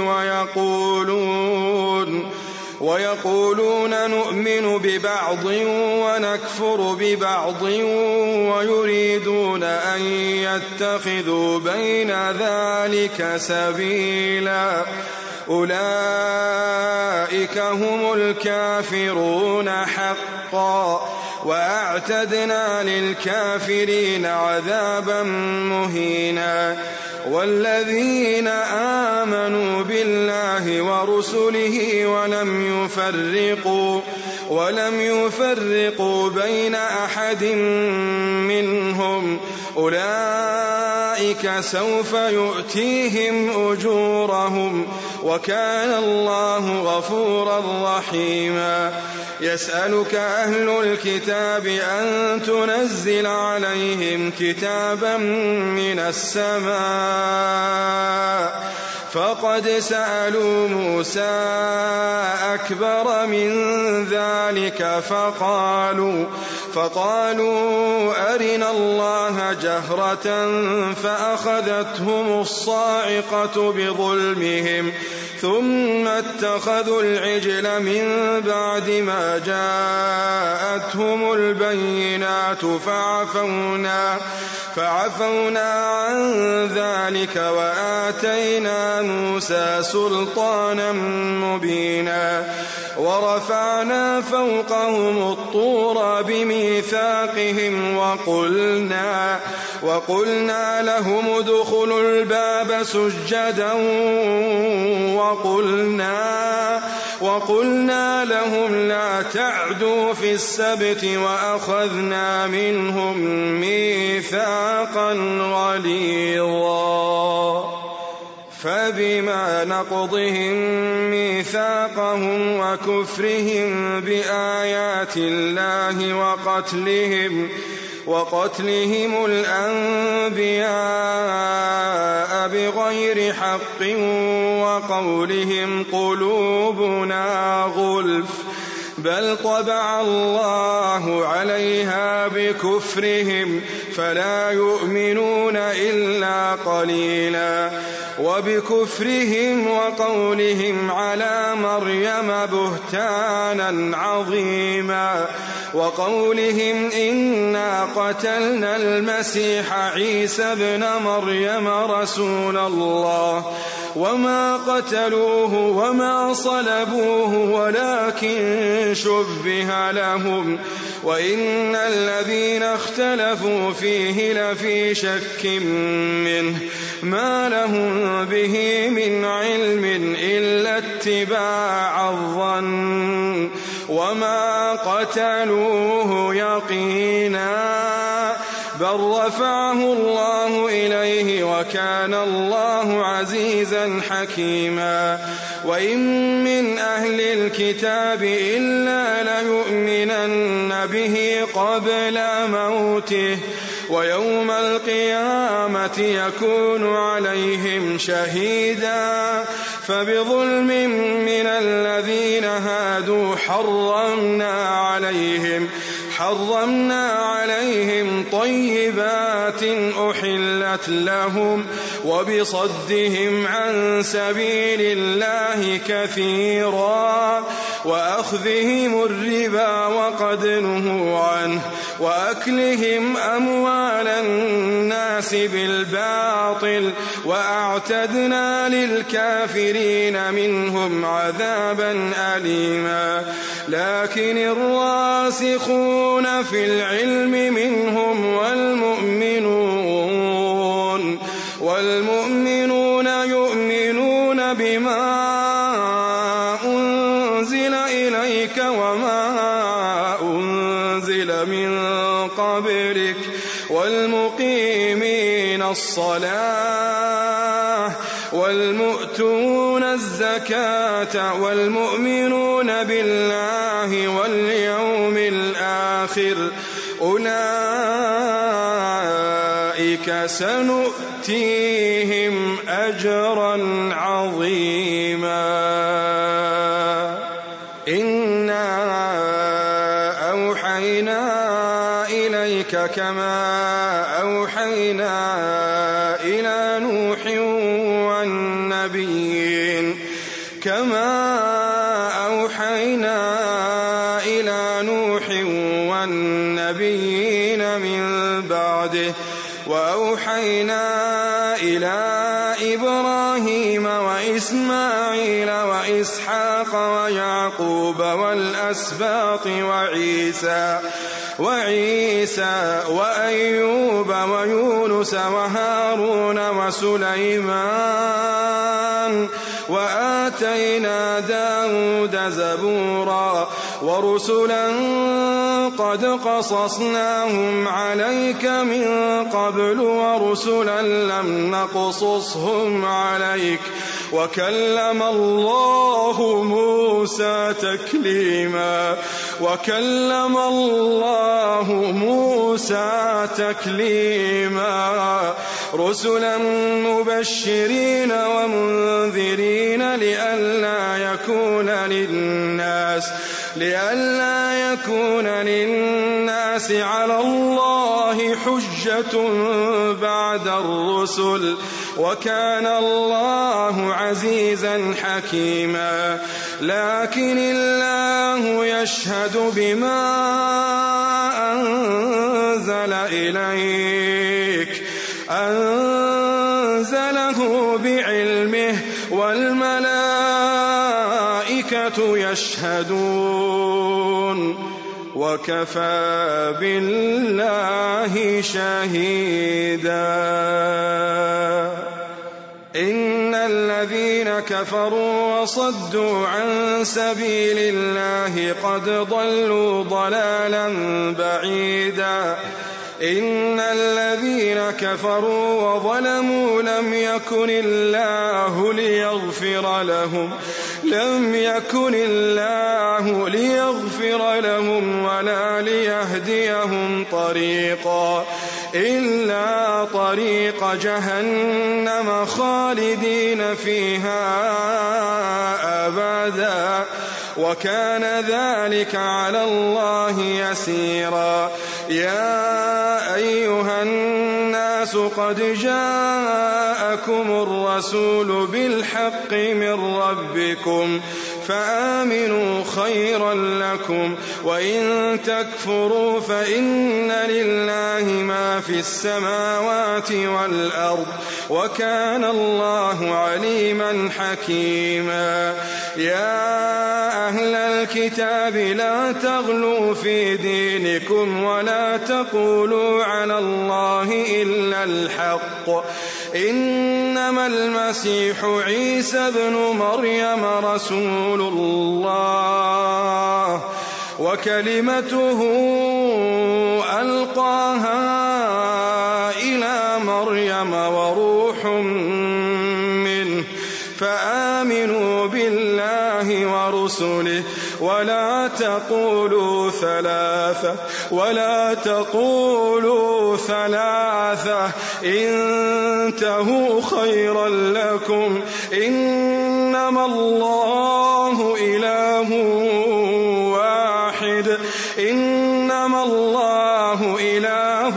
ويقولون ويقولون نؤمن ببعض ونكفر ببعض ويريدون أن يتخذوا بين ذلك سبيلا أولئك هم الكافرون حقا وأعتدنا للكافرين عذابا مهينا والذين آمنوا بالله ورسله ولم يفرقوا ولم يفرقوا بين أحد منهم أولئك سوف يؤتيهم أجورهم وكان الله غفورا رحيما يسألك أهل الكتاب أن تنزل عليهم كتابا من السماء فقد سألوا موسى أكبر من ذلك فقالوا فقالوا أرنا الله جهرة فأخذتهم الصاعقة بظلمهم ثم اتخذوا العجل من بعد ما جاءتهم البينات فعفونا, فعفونا عن ذلك وآتينا موسى سلطانا مبينا ورفعنا فوقهم الطور بميثاقهم وقلنا, وقلنا لهم ادخلوا الباب سجدا وقلنا, وقلنا لهم لا تعدوا في السبت وأخذنا منهم ميثاقا غليظا فبما نقضهم ميثاقهم وكفرهم بآيات الله وقتلهم وقتلهم الأنبياء بغير حق وقولهم قلوبنا غلف بل طبع الله عليها بكفرهم فلا يؤمنون إلا قليلا وبكفرهم وقولهم على مريم بهتانا عظيما وقولهم إنا قتلنا المسيح عيسى ابن مريم رسول الله وما قتلوه وما صلبوه ولكن شبه لهم وإن الذين اختلفوا فيه لفي شك منه ما لهم به من علم إلا اتباع الظن وما قتلوه يقينا بل رفعه الله إليه وكان الله عزيزا حكيما وإن من أهل الكتاب إلا ليؤمنن به قبل موته ويوم القيامة يكون عليهم شهيدا فبظلم من الذين هادوا حرمنا عليهم حرمنا عليهم طيبات أحلت لهم وبصدهم عن سبيل الله كثيرا وأخذهم الربا وقد نهوا عنه وأكلهم أموال الناس بالباطل وأعتدنا للكافرين منهم عذابا أليما لكن الراسخون في العلم منهم والمؤمنون والمؤمنون يؤمنون بما أنزل إليك وما أنزل من قبلك والمقيمين الصلاة والمؤتون الزكاة والمؤمنون بالله واليوم الآخر أولئك سنؤتيهم أجرا عظيما إنا أوحينا إليك كما أوحينا إلى نوح والنبيين كما أوحينا إلى نوح والنبيين من بعده وأوحينا إلى إبراهيم وإسماعيل وإسحاق ويعقوب والأسباط وعيسى وعيسى وأيوب ويونس وهارون وسليمان وآتينا داود زبورا ورسلا قد قصصناهم عليك من قبل ورسلا لم نقصصهم عليك وكلم الله موسى تكليما وكلم الله موسى تكليما رسلا مبشرين ومنذرين لئلا يكون للناس لئلا يكون للناس للناس على الله حجة بعد الرسل وكان الله عزيزا حكيما لكن الله يشهد بما أنزل إليك أنزله بعلمه والملائكة يشهدون وكفى بالله شهيدا إن الذين كفروا وصدوا عن سبيل الله قد ضلوا ضلالا بعيدا إن الذين كفروا وظلموا لم يكن الله ليغفر لهم لم يكن الله ليغفر لهم ولا ليهديهم طريقا إلا طريق جهنم خالدين فيها أبدا وكان ذلك على الله يسيرا يا أيها الناس قد جاءكم الرسول بالحق من ربكم فآمنوا خيرا لكم وإن تكفروا فإن لله ما في السماوات والأرض وكان الله عليما حكيما يا أهل الكتاب لا تغلوا في دينكم ولا تقولوا على الله إلا الحق إنما المسيح عيسى ابن مريم رسول الله وكلمته ألقاها إلى مريم وروح منه فآمنوا بالله ورسله ولا تقولوا ثلاثة ولا تقولوا ثلاثة انتهوا خيرا لكم إنما الله إله واحد إنما الله إله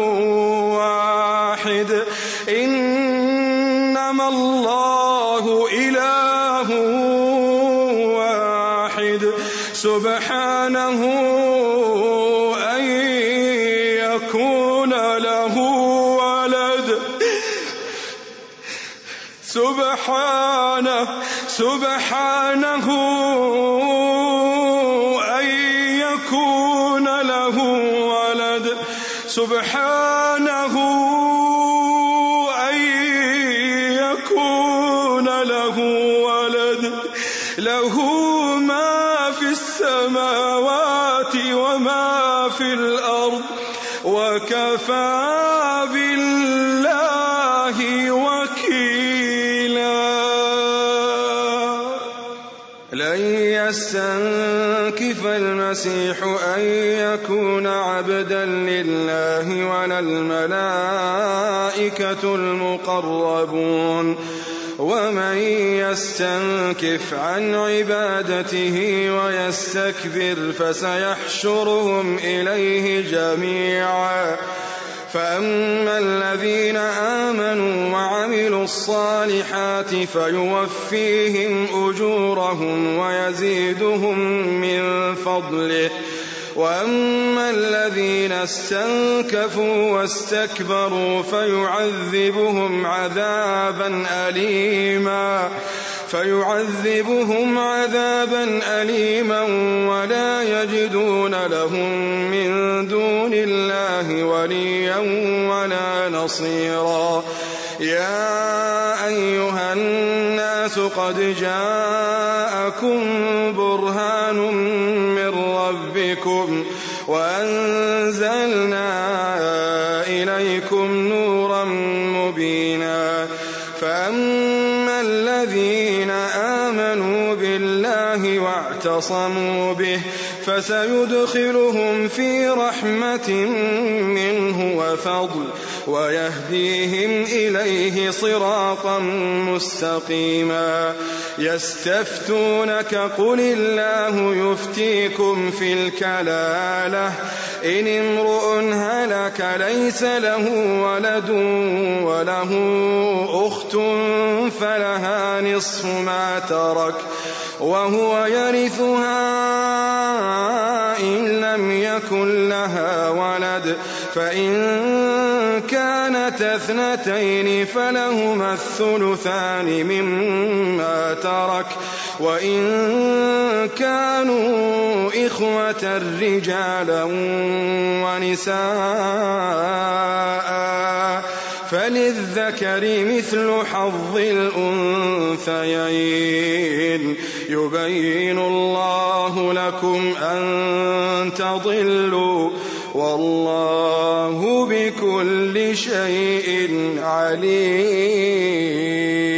واحد إنما الله إله واحد سبحانه أن يكون له ولد سبحانه سبحانه أن يكون له ولد سبحانه أن يكون له ولد له ما في السماوات وما في الأرض وكفى بالله وكيلا لن يستنكف المسيح أن يكون عبدا لله ولا الملائكة المقربون ومن يستنكف عن عبادته ويستكبر فسيحشرهم إليه جميعا فأما الذين آمنوا وعملوا الصالحات فيوفيهم أجورهم ويزيدهم من فضله وأما الذين استنكفوا واستكبروا فيعذبهم عذابا أليما فيعذبهم عذابا أليما ولا يجدون لهم من دون الله وليا ولا نصيرا يا أيها الناس قد جاءكم برهان من ربكم وأنزلنا إليكم نورا مبينا فأما الذين آمنوا بالله واعتصموا به فسيدخلهم في رحمة منه وفضل ويهديهم إليه صراطا مستقيما. يستفتونك قل الله يفتيكم في الكلالة إن امرؤ هلك ليس له ولد وله أخت فلها نصف ما ترك وهو يرثها إن لم يكن لها ولد فإن كانت اثنتين فلهما الثلثان مما ترك وإن كانوا إخوة رجالا ونساء فللذكر مثل حظ الأنثيين. يبين الله لكم أن تضلوا والله بكل شيء عليم.